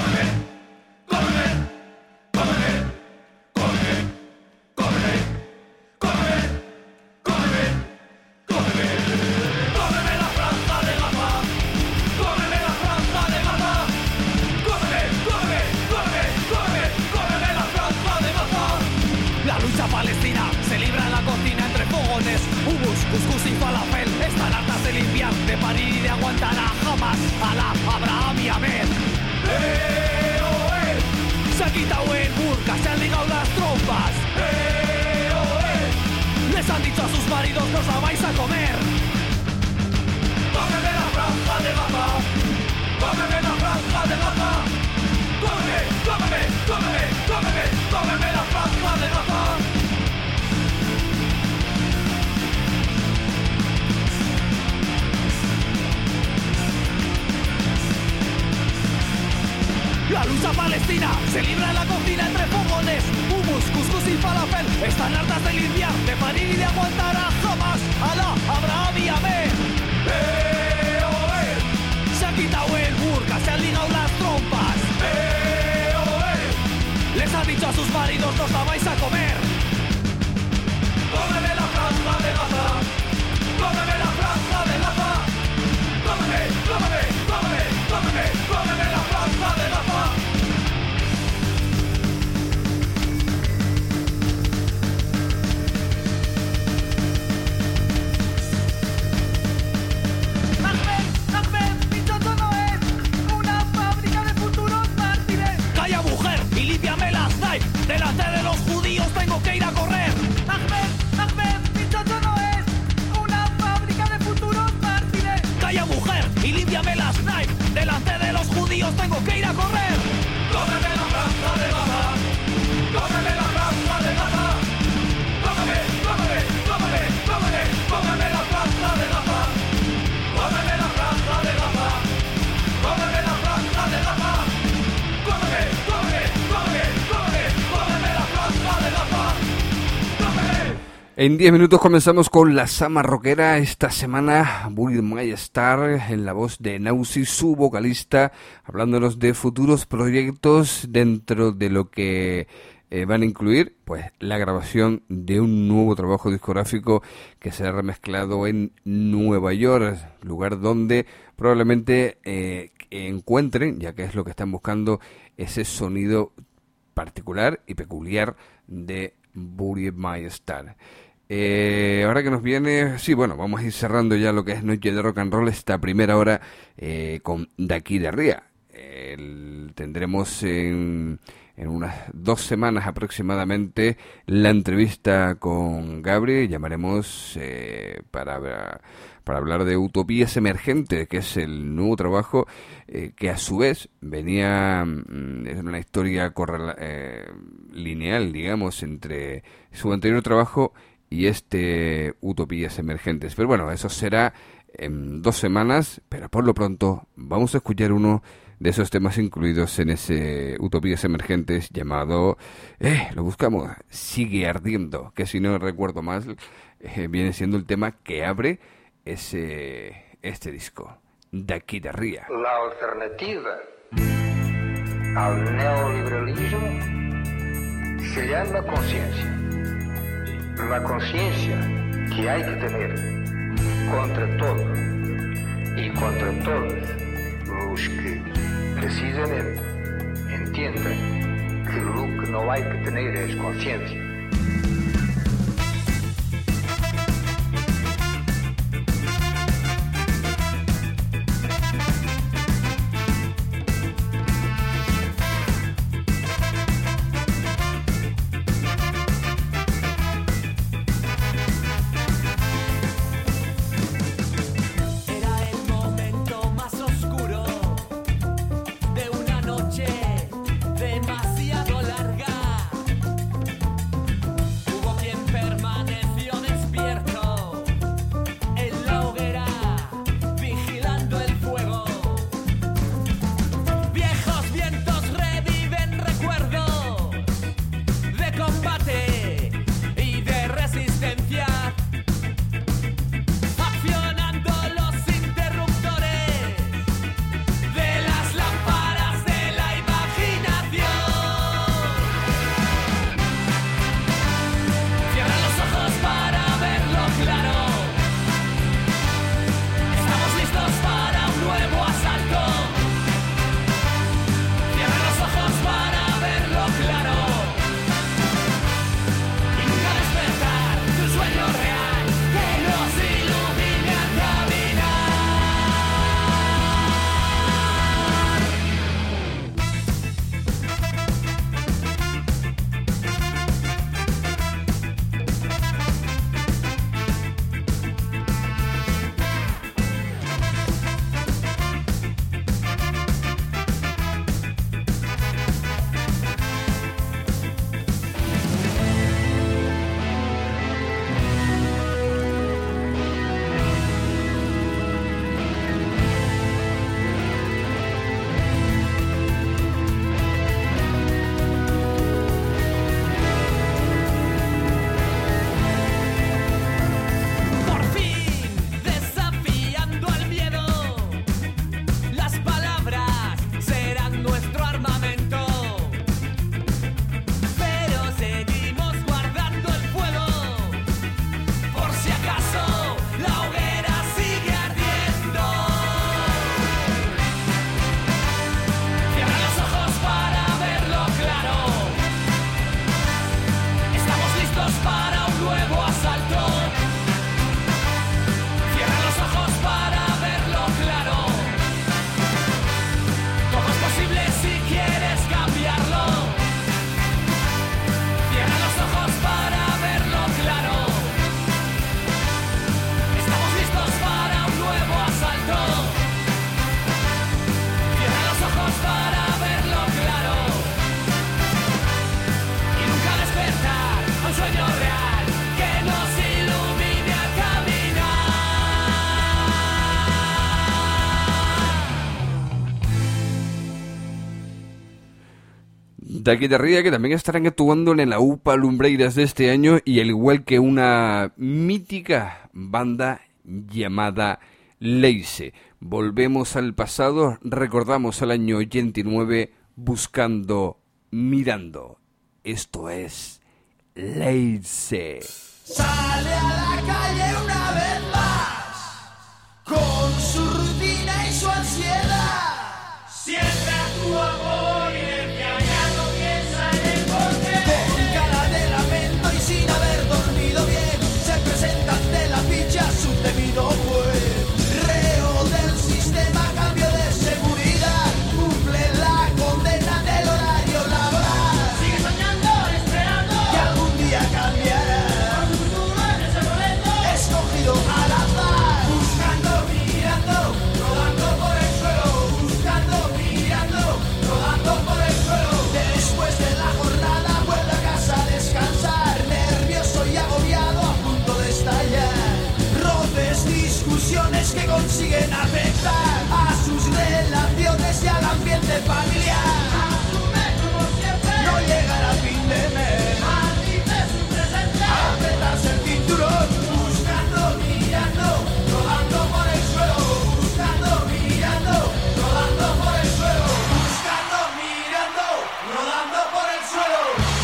La lucha palestina se libra en la cocina entre fogones, hummus, cuscús y falafel. Están hartas de limpiar, de parir y de aguantar a Hamas, Alá, Abraham y Amén. Se ha quitado el burka, se han ligado las trompas. Les han dicho a sus maridos, nos la vais a comer. Cómeme la franja de Gaza, cómeme la franja de Gaza. Cómeme, cómeme, cómeme, cómeme, cómeme la franja de Gaza. La lucha palestina se libra en la cocina entre fogones, hummus, cuscús y falafel. Están hartas de limpiar, de parir y de aguantar a Hamas, Alá, Abraham y Amén. Se ha quitado el burka, se han ligado las trompas. Les han dicho a sus maridos, nos la vais a comer. Cómeme la franja de Gaza, cómeme la franja de Gaza. Cómeme, cómeme, cómeme, cómeme, cómeme la franja de Gaza. Ahmed, mi chocho no es una fábrica de futuros mártires. Calla, mujer, y límpiame las knife. Delante de los judíos tengo que ir a correr. Ahmed, mi chocho no es una fábrica de futuros mártires. Calla, mujer, y límpiame las knife. Delante de los judíos tengo que ir a correr. Cómeme la franja de Gaza, cómeme la franja de Gaza. Cómeme, cómeme, cómeme, cómeme, cómeme la franja de Gaza. Cómeme la franja de Gaza, cómeme la franja de Gaza. Cómeme, cómeme, cómeme, cómeme, cómeme la franja de Gaza. Cómeme. En 10 minutos comenzamos con la Sama Rockera. Esta semana, Buried My Star, en la voz de Nausi, su vocalista, hablándonos de futuros proyectos dentro de lo que van a incluir pues la grabación de un nuevo trabajo discográfico que será remezclado en Nueva York, lugar donde probablemente encuentren, ya que es lo que están buscando, ese sonido particular y peculiar de Buried My Star. Ahora que nos viene, sí, bueno, vamos a ir cerrando ya lo que es Noche de Rock and Roll, esta primera hora con D'aquí de Ría. El tendremos en unas 2 semanas aproximadamente la entrevista con Gabri. Llamaremos para hablar de Utopías Emergentes, que es el nuevo trabajo que a su vez venía en una historia lineal, digamos, entre su anterior trabajo y este Utopías Emergentes. Pero bueno, eso será en 2 semanas, pero por lo pronto vamos a escuchar uno de esos temas incluidos en ese Utopías Emergentes llamado, lo buscamos, Sigue Ardiendo, que si no recuerdo mal, viene siendo el tema que abre este disco, D'aquí de Ría. La alternativa al neoliberalismo se llama conciencia. La conciencia que hay que tener contra todo y contra todos los que precisamente entiendan que lo que no hay que tener es conciencia. Demasiado larga. D'aquí de Ría, que también estarán actuando en la UPA Lumbreiras de este año, y al igual que una mítica banda llamada Leise. Volvemos al pasado, recordamos al año 89, buscando, mirando. Esto es Leise. Sale a la calle una vez más, con su rutina y su ansiedad. Siempre actúa por inercia, ya no piensa en el porqué. Con cara de lamento y sin haber dormido bien, se presenta ante la ficha su debido juez. Reo del sistema, cambio de seguridad, cumple la condena. afectar a sus relaciones y al ambiente familiar. Asume como siempre, no llegará a fin de mes. Maldice su presente, apretarse el cinturón, buscando, mirando, rodando por el suelo, buscando, mirando, rodando por el suelo, buscando, mirando, rodando por el suelo.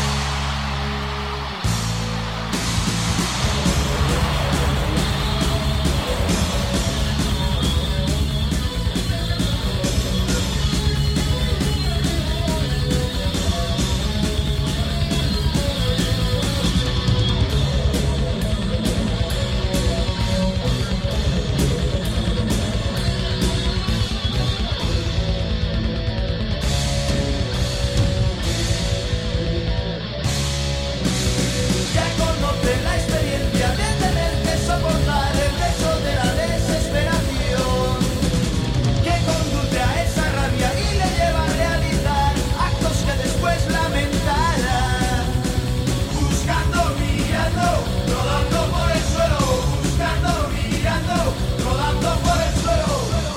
Ya conoce la experiencia de tener que soportar el peso de la desesperación que conduce a esa rabia y le lleva a realizar actos que después lamentará. Buscando, mirando, rodando por el suelo, buscando, mirando, rodando por el suelo.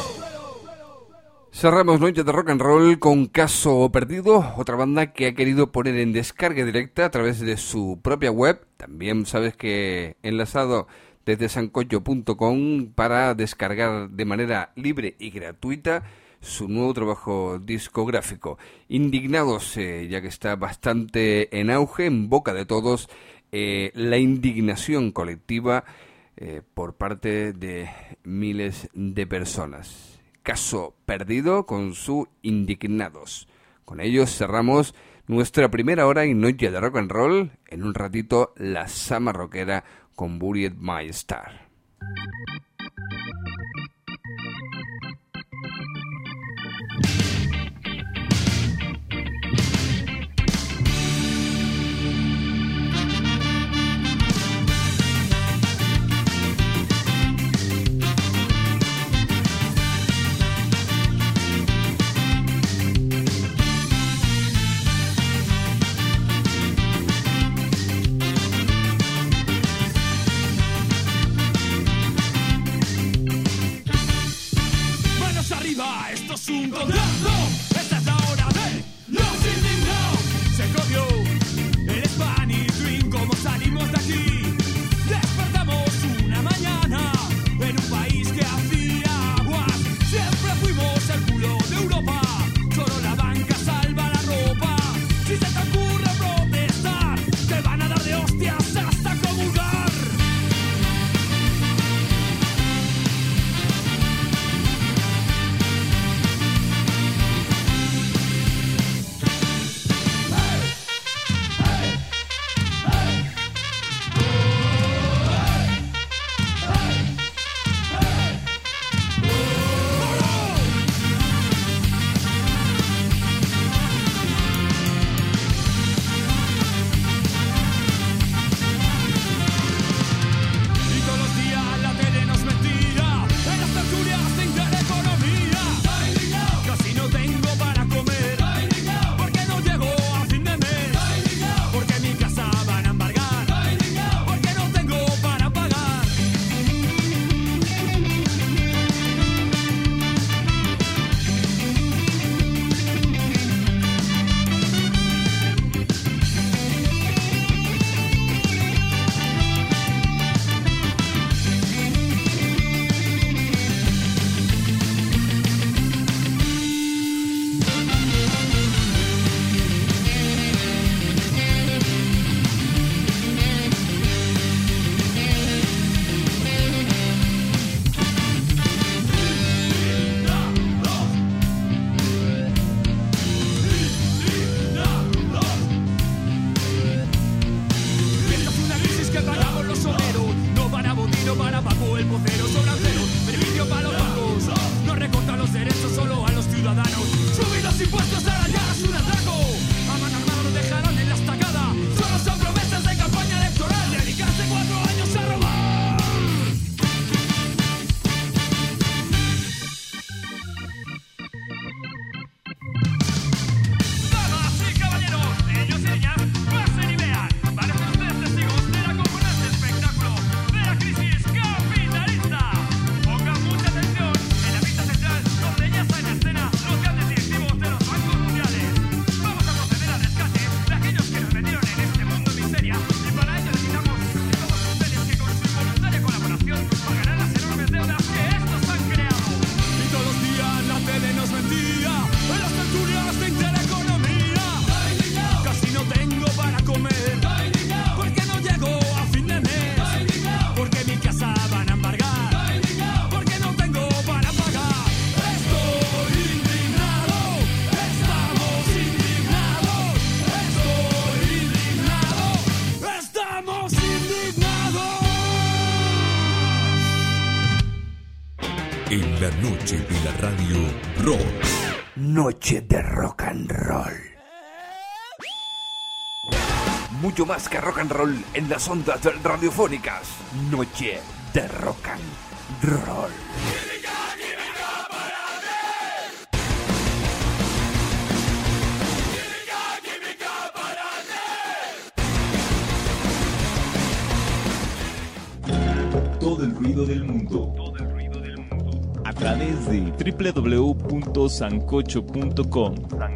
Cerramos Noche de Rock and Roll con Caso Perdido, otra banda que ha querido poner en descarga directa a través de su propia web. También sabes que enlazado desde sancocho.com para descargar de manera libre y gratuita su nuevo trabajo discográfico. Indignados, ya que está bastante en auge, en boca de todos, la indignación colectiva por parte de miles de personas. Caso Perdido con su Indignados. Con ellos cerramos nuestra primera hora en Noche de Rock and Roll. En un ratito, la Sama Rockera con Buried My Star. Manos arriba, esto es un concierto. Esta es la hora de los indignados. Se cogió el Spanish Dream. Como salimos de aquí, despertamos una mañana en un país que hacía aguas. Siempre fuimos el culo de Europa. Solo la banca salva la ropa. Si se te ocurre protestar, te van a dar de hostias hasta comulgar. Y todos los días la tele nos mentira. En las tertulias de intereconomía. Casi no tengo para comer. Porque no llego a fin de mes. Porque mi casa van a embargar. Porque no tengo para pagar. Esta es una crisis que pagamos los obreros. No para Botino, para Paco el vocero. Sobran cero, beneficio para los bancos. No recortan los derechos solo a los ciudadanos. Subir los impuestos ahora ya es un atraco. A mano armada nos dejaron en la estacada. Solo son promesas de campaña electoral. Dedicarse 4 años a robar. Damas y caballeros, niños y niñas, pasen y vean. Van a ser ustedes testigos de la componente espectáculo de la crisis capitalista. Pongan mucha atención en En la noche de la radio Rock. Noche de rock and roll. Mucho más que rock and roll en las ondas radiofónicas. Noche de rock and roll. Todo el ruido del mundo. A través de www.sancocho.com.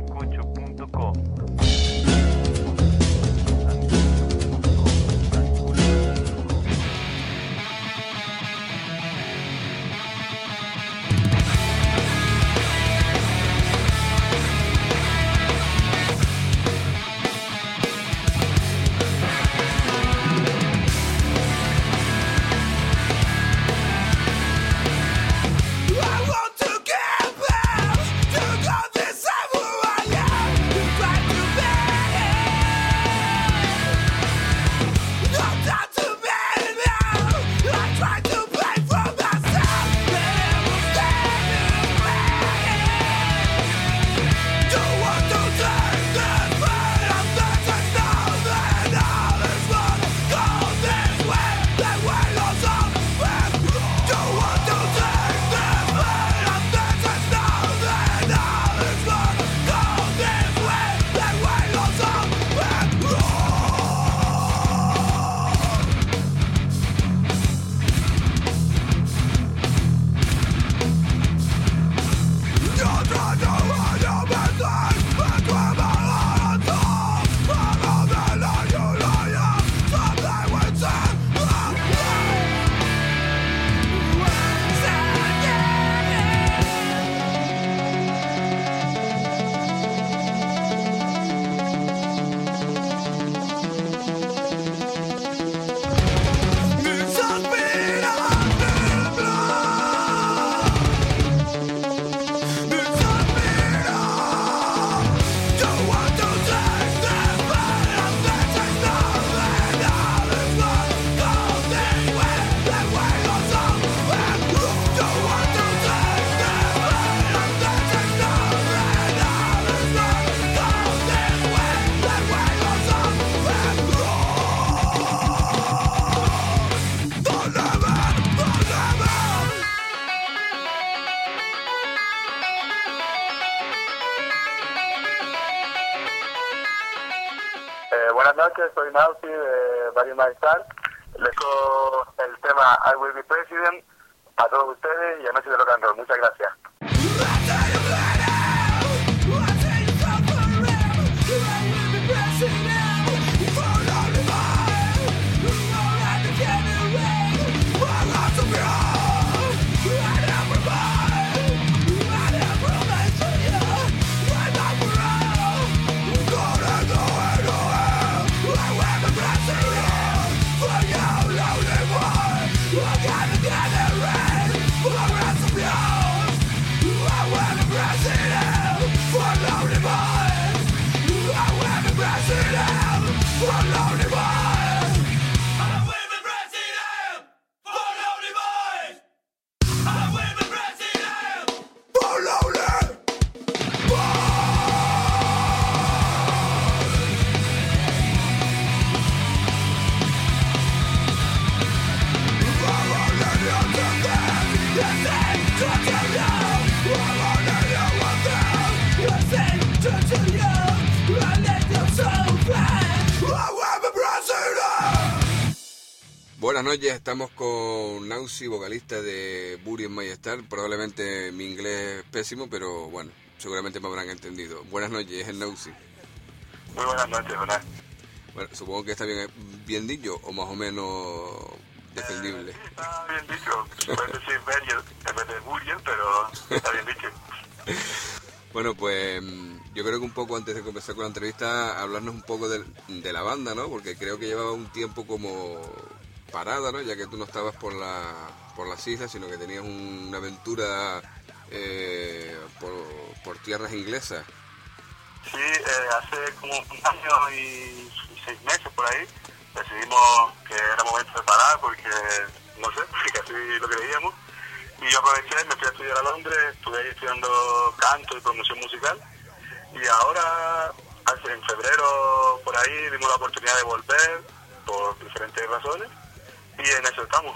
Buenas noches, soy Naughty de Barry My Star. Les dejo el tema I Will Be President a todos ustedes y a Noche de Rock and Roll. Muchas gracias. Buenas noches, estamos con Naughty, vocalista de Bury My Star. Probablemente mi inglés es pésimo, pero bueno, seguramente me habrán entendido. Buenas noches, es Naughty. Muy buenas noches, hola. Bueno, supongo que está bien dicho o más o menos defendible. Sí, está bien dicho. Puedes decir Berger en vez de Burger, pero está bien dicho. Bueno, pues yo creo que un poco antes de comenzar con la entrevista, hablarnos un poco de la banda, ¿no? Porque creo que llevaba un tiempo como parada, ¿no? Ya que tú no estabas por las islas, sino que tenías una aventura por tierras inglesas. Sí, hace como un año y 6 meses por ahí decidimos que era momento de parar porque, no sé, porque así lo creíamos Y yo aproveché, me fui a estudiar a Londres, estuve ahí estudiando canto y promoción musical. Y ahora, en febrero, por ahí, dimos la oportunidad de volver por diferentes razones. Y en eso estamos.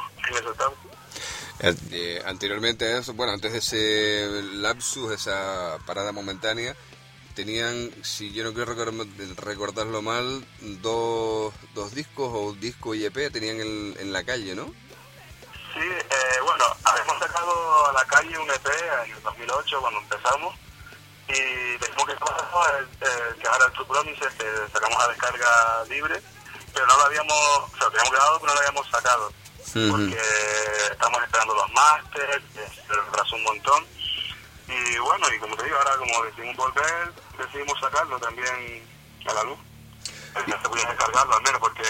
Anteriormente a eso, bueno, antes de ese lapsus, esa parada momentánea, tenían, si yo no quiero recordarlo mal, dos discos o un disco y EP tenían en la calle, ¿no? Sí, bueno, habíamos sacado a la calle un EP en el 2008 cuando empezamos y decimos que que ahora el True Promises que sacamos a descarga libre, pero no lo habíamos, o sea, lo teníamos grabado pero no lo habíamos sacado porque estamos esperando los másters, se retrasó un montón y bueno, y como te digo, ahora como decidimos volver, decidimos sacarlo también a la luz, ya se podía descargarlo al menos porque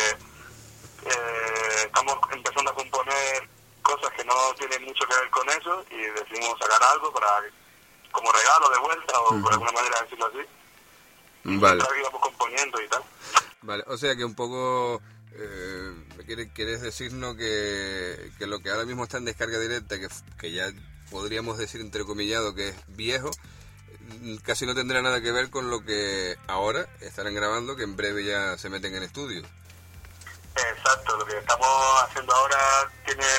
estamos empezando a componer cosas que no tienen mucho que ver con eso y decidimos sacar algo para como regalo de vuelta o por alguna manera decirlo así. Vale. Y íbamos componiendo y tal. Vale, o sea que un poco quieres decirnos que lo que ahora mismo está en descarga directa, que ya podríamos decir entrecomillado que es viejo, casi no tendrá nada que ver con lo que ahora estarán grabando, que en breve ya se meten en estudio. Exacto, lo que estamos haciendo ahora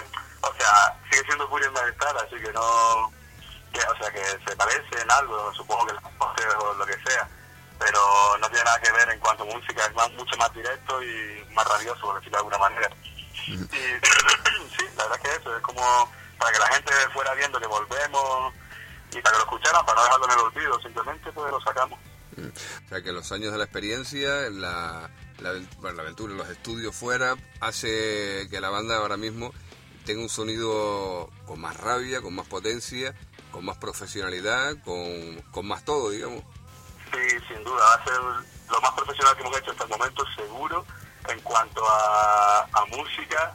sigue siendo Fury Metal, así que no, que se parece en algo, supongo que las voces o lo que sea, pero no tiene nada que ver en cuanto a música, es mucho más directo y más rabioso, por decirlo de alguna manera. Y sí, la verdad es que eso, es como para que la gente fuera viendo que volvemos y para que lo escucharan, para no dejarlo en el olvido, simplemente pues lo sacamos. O sea que los años de la experiencia, la aventura, los estudios fuera, hace que la banda ahora mismo tenga un sonido con más rabia, con más potencia, con más profesionalidad, con más todo, digamos. Sí, sin duda, va a ser lo más profesional que hemos hecho hasta el momento, seguro, en cuanto a música,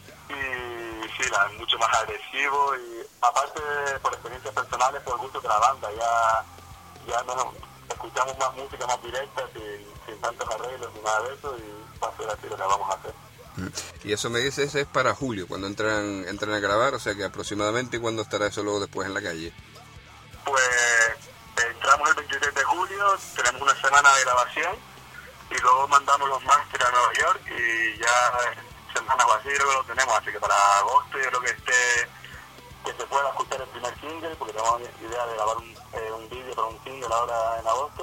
y sí, mucho más agresivo, y aparte por experiencias personales, por gusto de la banda, ya nos escuchamos más música más directa, sin tantos arreglos ni nada de eso, y va a ser así lo que vamos a hacer. Y eso me dices es para julio, cuando entran a grabar, o sea que aproximadamente ¿cuándo estará eso luego después en la calle? Pues entramos el 23 de julio, tenemos una semana de grabación y luego mandamos los másteres a Nueva York y ya semanas o así creo que lo tenemos, así que para agosto yo creo que se pueda escuchar el primer single, porque tenemos idea de grabar un vídeo para un single ahora en agosto.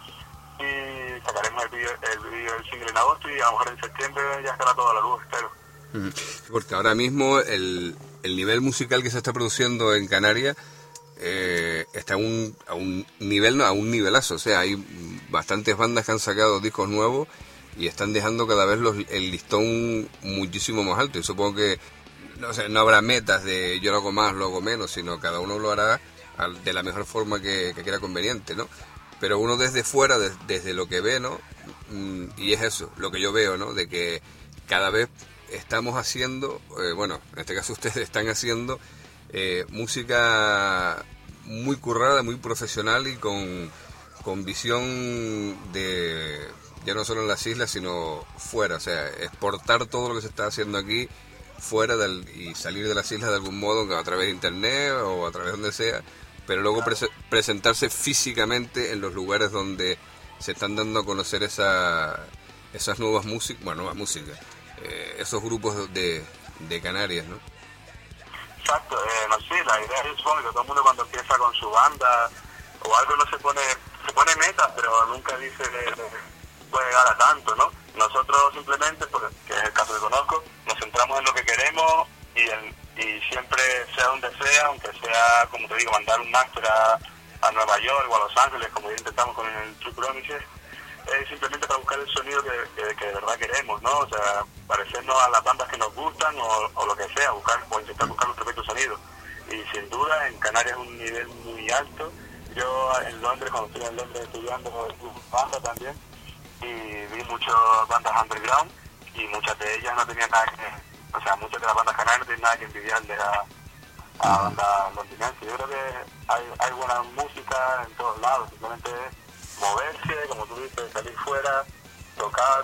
Y sacaremos el vídeo del single en agosto y a lo mejor en septiembre ya estará todo a la luz, espero. Porque ahora mismo el nivel musical que se está produciendo en Canarias está a un nivelazo, o sea, hay bastantes bandas que han sacado discos nuevos y están dejando cada vez el listón muchísimo más alto, y supongo que no habrá metas de yo lo hago más, lo hago menos, sino cada uno lo hará de la mejor forma que crea conveniente, ¿no? Pero uno desde fuera, desde lo que ve, ¿no? Y es eso, lo que yo veo, ¿no? De que cada vez estamos haciendo, bueno, en este caso ustedes están haciendo música muy currada, muy profesional y con visión de, ya no solo en las islas, sino fuera. O sea, exportar todo lo que se está haciendo aquí fuera y salir de las islas de algún modo, a través de internet o a través de donde sea, pero luego presentarse físicamente en los lugares donde se están dando a conocer esas nuevas músicas, esos grupos de Canarias, ¿no? Exacto, no sé, la idea es, supongo que todo el mundo cuando empieza con su banda o algo no se pone metas, pero nunca dice puede llegar a tanto, ¿no? Nosotros simplemente, que es el caso que conozco, nos centramos en lo que queremos y siempre, sea donde sea, aunque sea, como te digo, mandar un máster a Nueva York o a Los Ángeles, como ya intentamos con el True Promises, simplemente para buscar el sonido que de verdad queremos, ¿no? O sea, parecernos a las bandas que nos gustan o lo que sea, intentar buscar nuestro propio sonido. Y sin duda, en Canarias es un nivel muy alto. Yo en Londres, cuando estuve en Londres estudiando banda también, y vi muchas bandas underground, y muchas de ellas no tenían nada que, o sea, muchas de las bandas canarias no tienen nada que envidiarle a bandas londinenses. Yo creo que hay buena música en todos lados, simplemente moverse, como tú dices, salir fuera, tocar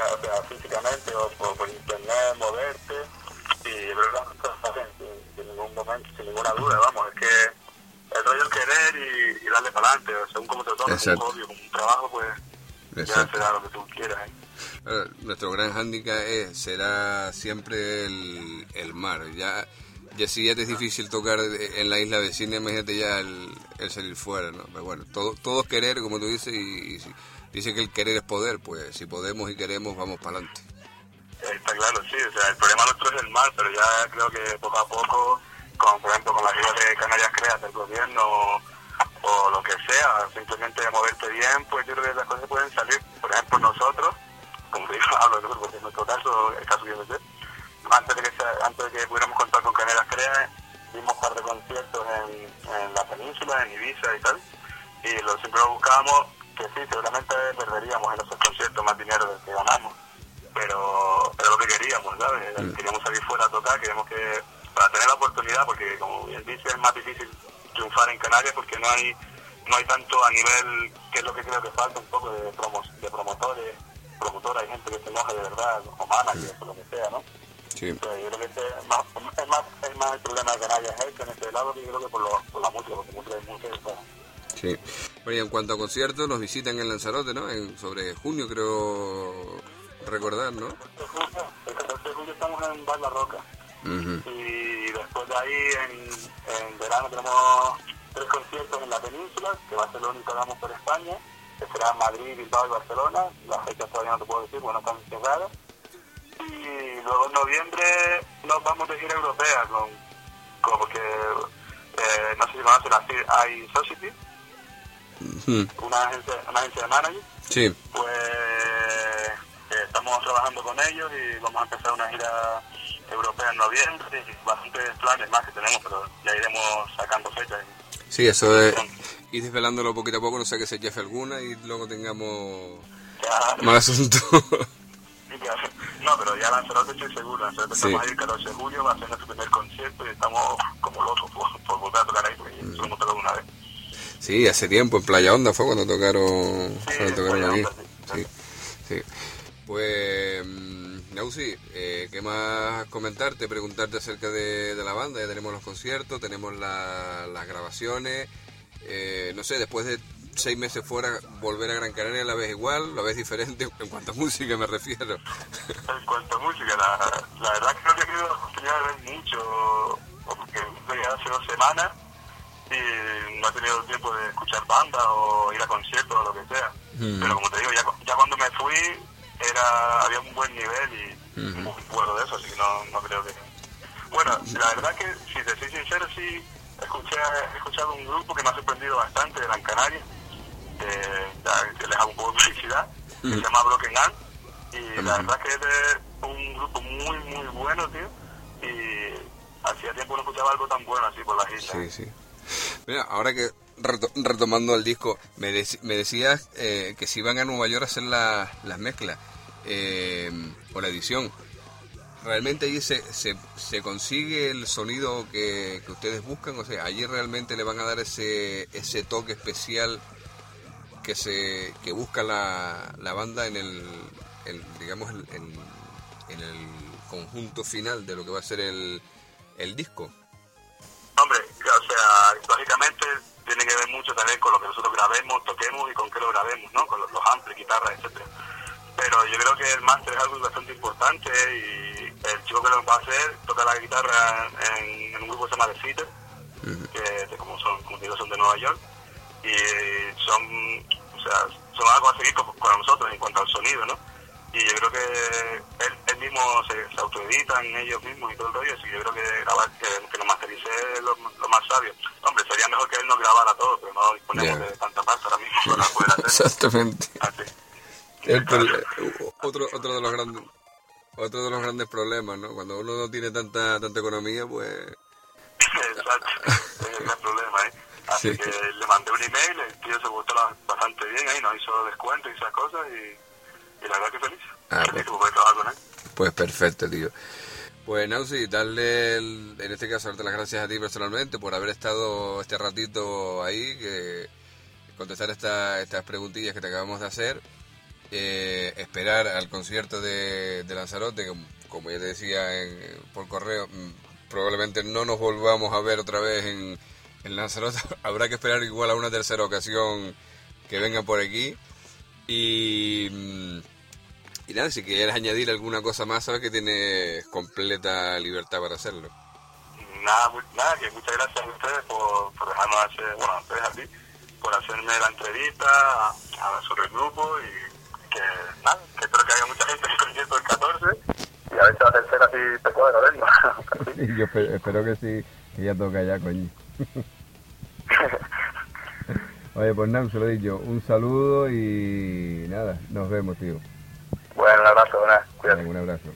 físicamente o por internet, moverte, y de verdad sin ningún momento, sin ninguna duda, vamos, es que el rollo es querer y darle para adelante, según como te tomes, como un hobby, como un trabajo, pues ya será lo que tú quieras. Nuestro gran hándicap será siempre el mar. Ya si ya te es difícil tocar en la isla vecina, imagínate ya el salir fuera, ¿no? Pero bueno, todo es querer, como tú dices, y dice que el querer es poder, pues si podemos y queremos, vamos para adelante. Está claro, sí, o sea, el problema nuestro es el mar, pero ya creo que poco a poco, como por ejemplo con la ayuda de Canarias Creas del gobierno o lo que sea, simplemente moverte bien, pues yo creo que las cosas pueden salir. Por ejemplo, nosotros, como te digo, hablo de nosotros porque en nuestro caso, el caso de IMC, antes de que pudiéramos contar con Canarias Creas, dimos un par de conciertos en la península, en Ibiza y tal, y siempre lo buscábamos, que sí, seguramente perderíamos en esos conciertos más dinero del que ganamos, pero lo que queríamos, ¿sabes? Queríamos salir fuera a tocar, queríamos que, para tener la oportunidad, porque como bien dice, es más difícil triunfar en Canarias porque no hay tanto a nivel, que es lo que creo que falta un poco de promotoras, hay gente que se enoja de verdad, o managers o lo que sea, ¿no? Sí. Pero yo creo que es más el problema de Canarias es en este lado, que yo creo que por la música, porque música es música. Sí. Bueno, y en cuanto a conciertos, nos visitan en Lanzarote, ¿no? Sobre junio, creo recordar, ¿no? El 14 de julio estamos en Bar La Roca. Y después de ahí, en verano, tenemos 3 conciertos en la península, que va a ser lo único que hagamos por España, que será Madrid, Bilbao y Barcelona. Las fechas todavía no te puedo decir, bueno, están cerradas. Y luego en noviembre nos vamos de gira europea, porque no sé si conoces la iSociety, una agencia de managers. Sí. Pues estamos trabajando con ellos y vamos a empezar una gira europea en noviembre y bastantes planes más que tenemos, pero ya iremos sacando fechas. Sí, eso es ir desvelándolo poquito a poco, no sé que se jefe alguna y luego tengamos mal asunto. No, pero ya Lanzarote estoy seguro. Lanzarote estamos ahí el 14 de julio, va a ser nuestro primer concierto y estamos como locos por volver a tocar ahí, porque solo hemos tocado una vez. Sí, hace tiempo, en Playa Honda fue cuando tocaron ahí. Sí. Pues, Nausi, ¿qué más comentarte? Preguntarte acerca de la banda. Ya tenemos los conciertos, tenemos las grabaciones. No sé, después de 6 meses fuera, volver a Gran Canaria, ¿la ves igual? ¿La ves diferente? En cuanto a música me refiero. En cuanto a música, la verdad que no he tenido la oportunidad de ver mucho, porque llegué hace 2 semanas y no he tenido tiempo de escuchar bandas o ir a conciertos o lo que sea. Pero como te digo, ya cuando me fui había un buen nivel y muy bueno de eso, así que no creo que... Bueno, la verdad que, si te soy sincero, sí he escuchado un grupo que me ha sorprendido bastante de Gran Canaria, que les hago un poco de publicidad, que se llama Broken Ant, y la verdad que es un grupo muy, muy bueno, tío, y hacía tiempo no escuchaba algo tan bueno así por las islas. Sí. Mira, ahora que retomando el disco, me decías que si van a Nueva York a hacer las mezclas o la edición, ¿realmente allí se consigue el sonido que ustedes buscan? O sea, allí realmente le van a dar ese toque especial que busca la banda en el conjunto final de lo que va a ser el disco. Hombre, o sea, lógicamente tiene que ver mucho también con lo que nosotros grabemos, toquemos y con qué lo grabemos, ¿no? Con los amplis, guitarras, etcétera. Pero yo creo que el máster es algo bastante importante y el chico que lo va a hacer toca la guitarra en un grupo que se llama The Fitter, que como digo, son de Nueva York, y son algo a seguir con nosotros en cuanto al sonido, ¿no? Y yo creo que él mismo se autoeditan ellos mismos y todo el rollo, así que yo creo que lo masterice es lo más sabio. Hombre, sería mejor que él nos grabara todo, pero no disponemos de tanta pasta ahora mismo para poder hacer. Exactamente. Así. Otro de los grandes problemas, ¿no? Cuando uno no tiene tanta economía, pues... Exacto, es el gran problema, ¿eh? Así que le mandé un email, el tío se gustó bastante bien ahí, nos hizo descuento y esas cosas y la verdad que feliz. Feliz por poder trabajar con él. Pues perfecto, tío. Pues Nausi, darle en este caso darte las gracias a ti personalmente por haber estado este ratito ahí, que contestar estas preguntillas que te acabamos de hacer. Esperar al concierto de Lanzarote, como ya te decía por correo, probablemente no nos volvamos a ver otra vez en Lanzarote. Habrá que esperar igual a una tercera ocasión que vengan por aquí. Y nada, si quieres añadir alguna cosa más, sabes que tienes completa libertad para hacerlo. Nada, que muchas gracias a ustedes por dejarnos hacer, bueno, a ustedes a ti, por hacerme la entrevista sobre el grupo, y que nada, que espero que haya mucha gente en el concierto del 14 y a ver si la tercera sí te cuadra verlo. Yo espero que sí, que ya toca ya, coño. Oye, pues nada, se lo he dicho, un saludo y nada, nos vemos, tío. Bueno, un abrazo, nada, cuídate. Un abrazo.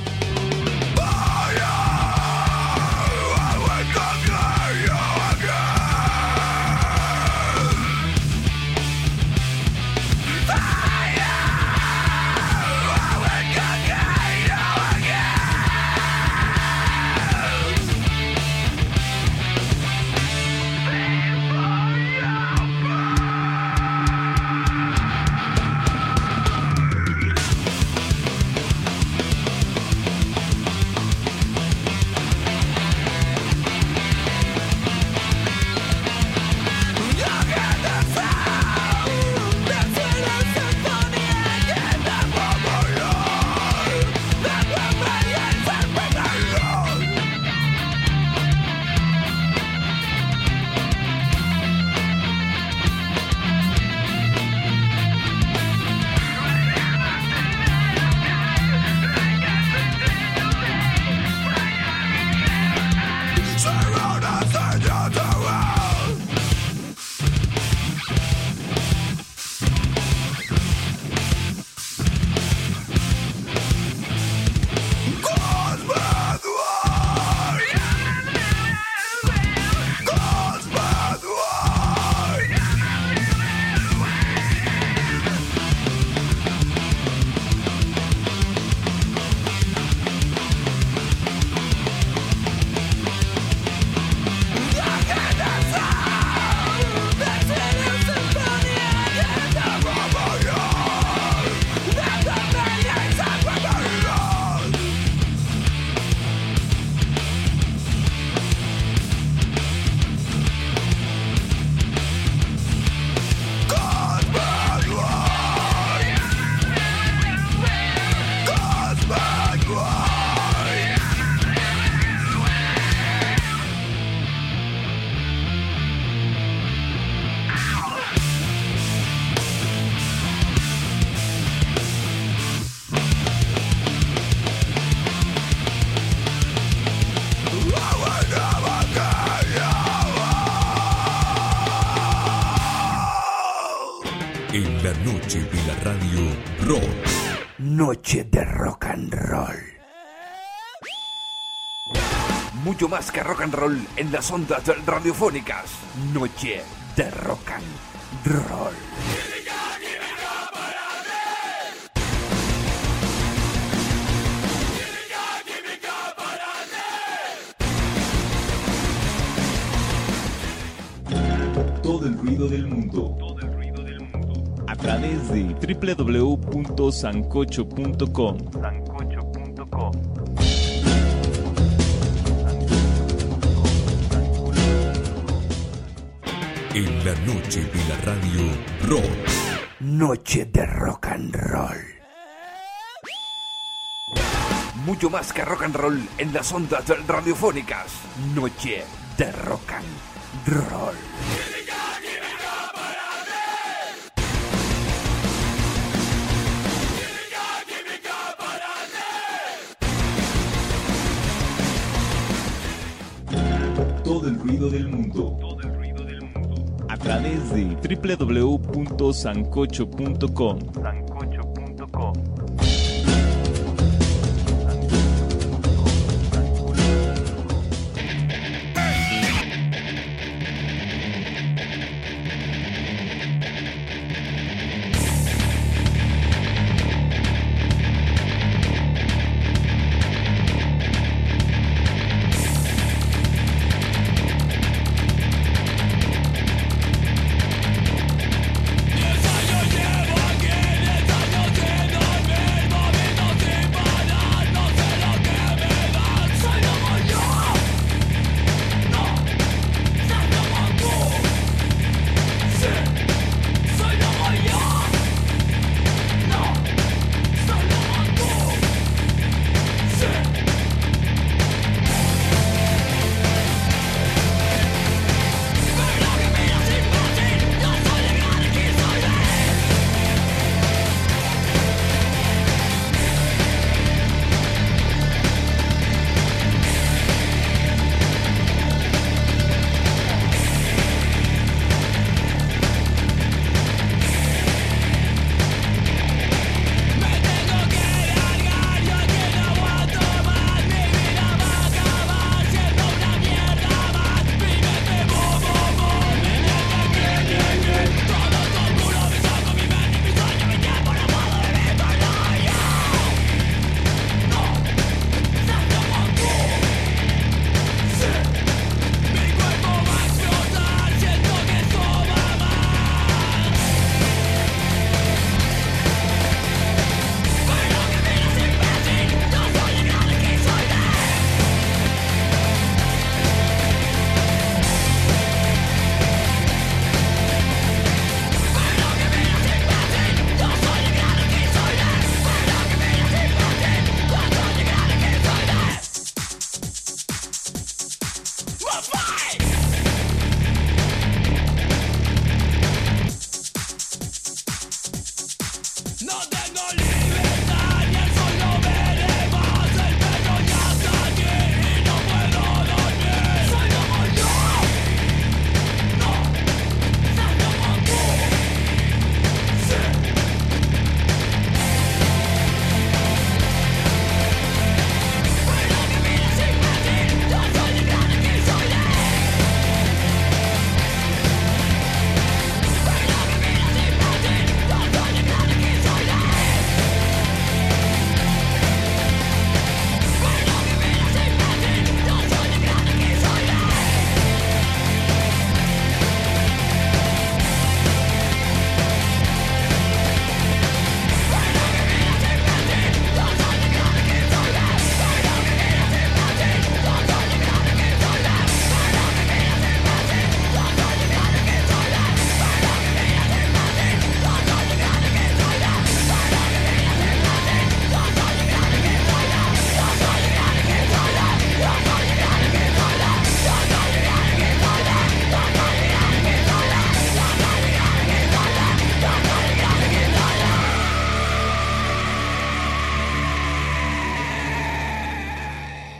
En la noche de la radio Rock. Noche de rock and roll. Mucho más que rock and roll en las ondas radiofónicas. Noche de rock and roll. Todo el ruido del mundo. A través de www.sancocho.com. En la noche de la radio Rock. Noche de rock and roll. Mucho más que rock and roll en las ondas radiofónicas. Noche de rock and roll. Todo el ruido del mundo. A través de www.sancocho.com. Yo llevo aquí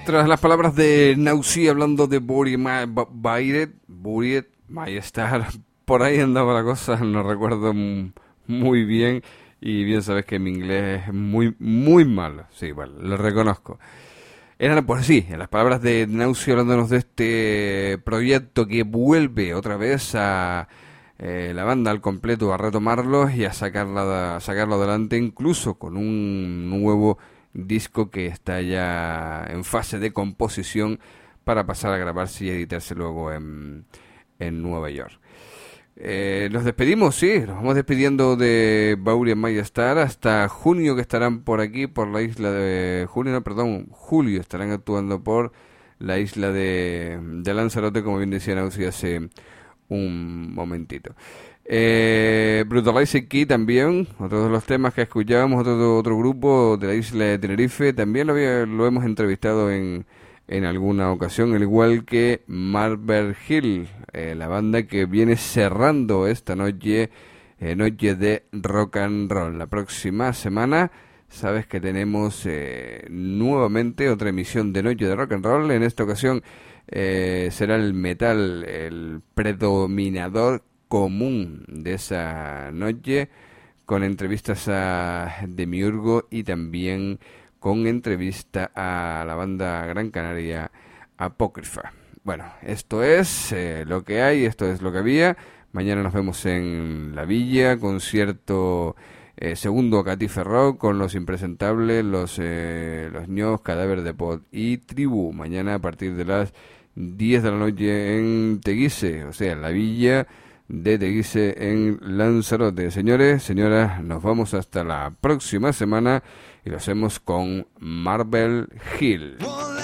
Tras las palabras de Nausi hablando de Buried Majestar, por ahí andaba la cosa, no recuerdo muy bien, y bien sabes que mi inglés es muy malo, sí, bueno, lo reconozco. Eran, pues sí, en las palabras de Nausi hablándonos de este proyecto que vuelve otra vez a la banda al completo, a retomarlo y a sacarlo adelante, incluso con un nuevo disco que está ya en fase de composición para pasar a grabarse y editarse luego en Nueva York. Nos despedimos, sí, nos vamos despidiendo de Buried Majestar hasta junio, que estarán por aquí, por la isla de... julio estarán actuando por la isla de Lanzarote, como bien decía Nausi hace un momentito. Brutalize Key también, otro de los temas que escuchábamos, otro grupo de la isla de Tenerife, también lo hemos entrevistado en alguna ocasión, al igual que Marble Hill, la banda que viene cerrando esta noche de rock and roll. La próxima semana sabes que tenemos nuevamente otra emisión de Noche de Rock and Roll. En esta ocasión será el metal el predominador común de esa noche, con entrevistas a Demiurgo y también con entrevista a la banda Gran Canaria Apócrifa. Bueno, esto es lo que hay, esto es lo que había. Mañana nos vemos en La Villa, concierto segundo Catife Rock con Los Impresentables, los ños, Cadáver de Pod y Tribu. Mañana a partir de las 10 de la noche en Teguise, o sea, en La Villa de Teguise en Lanzarote. Señores, señoras, nos vamos hasta la próxima semana y lo hacemos con Marble Hill.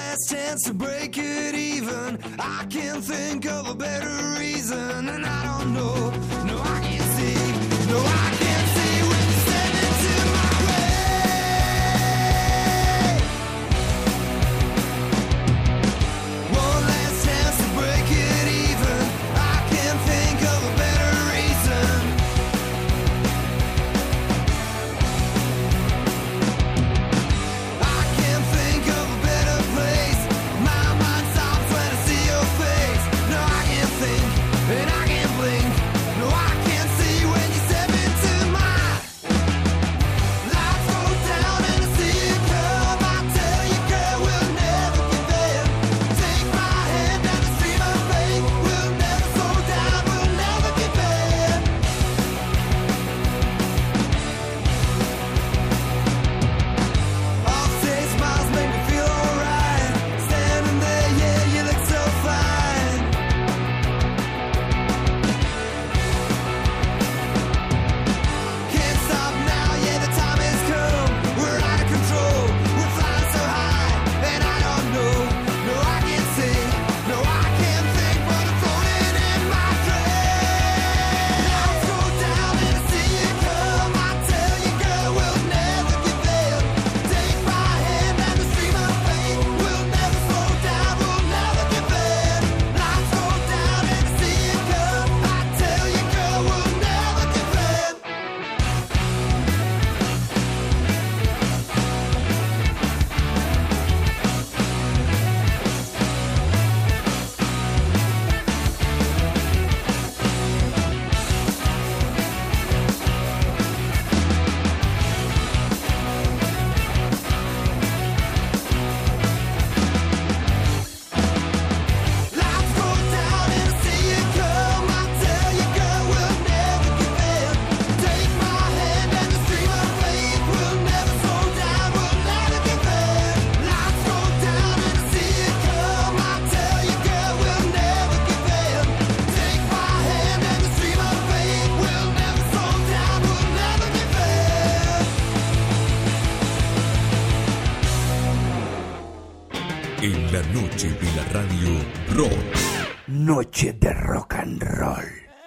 En la noche de la radio Rock. Noche de rock and roll.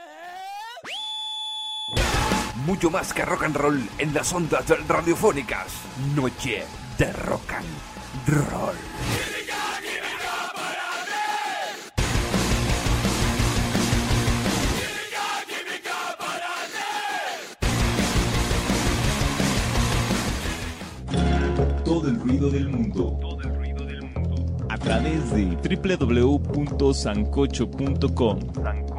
Mucho más que rock and roll en las ondas radiofónicas. Noche de rock and roll. Todo el ruido del mundo. A través de www.sancocho.com.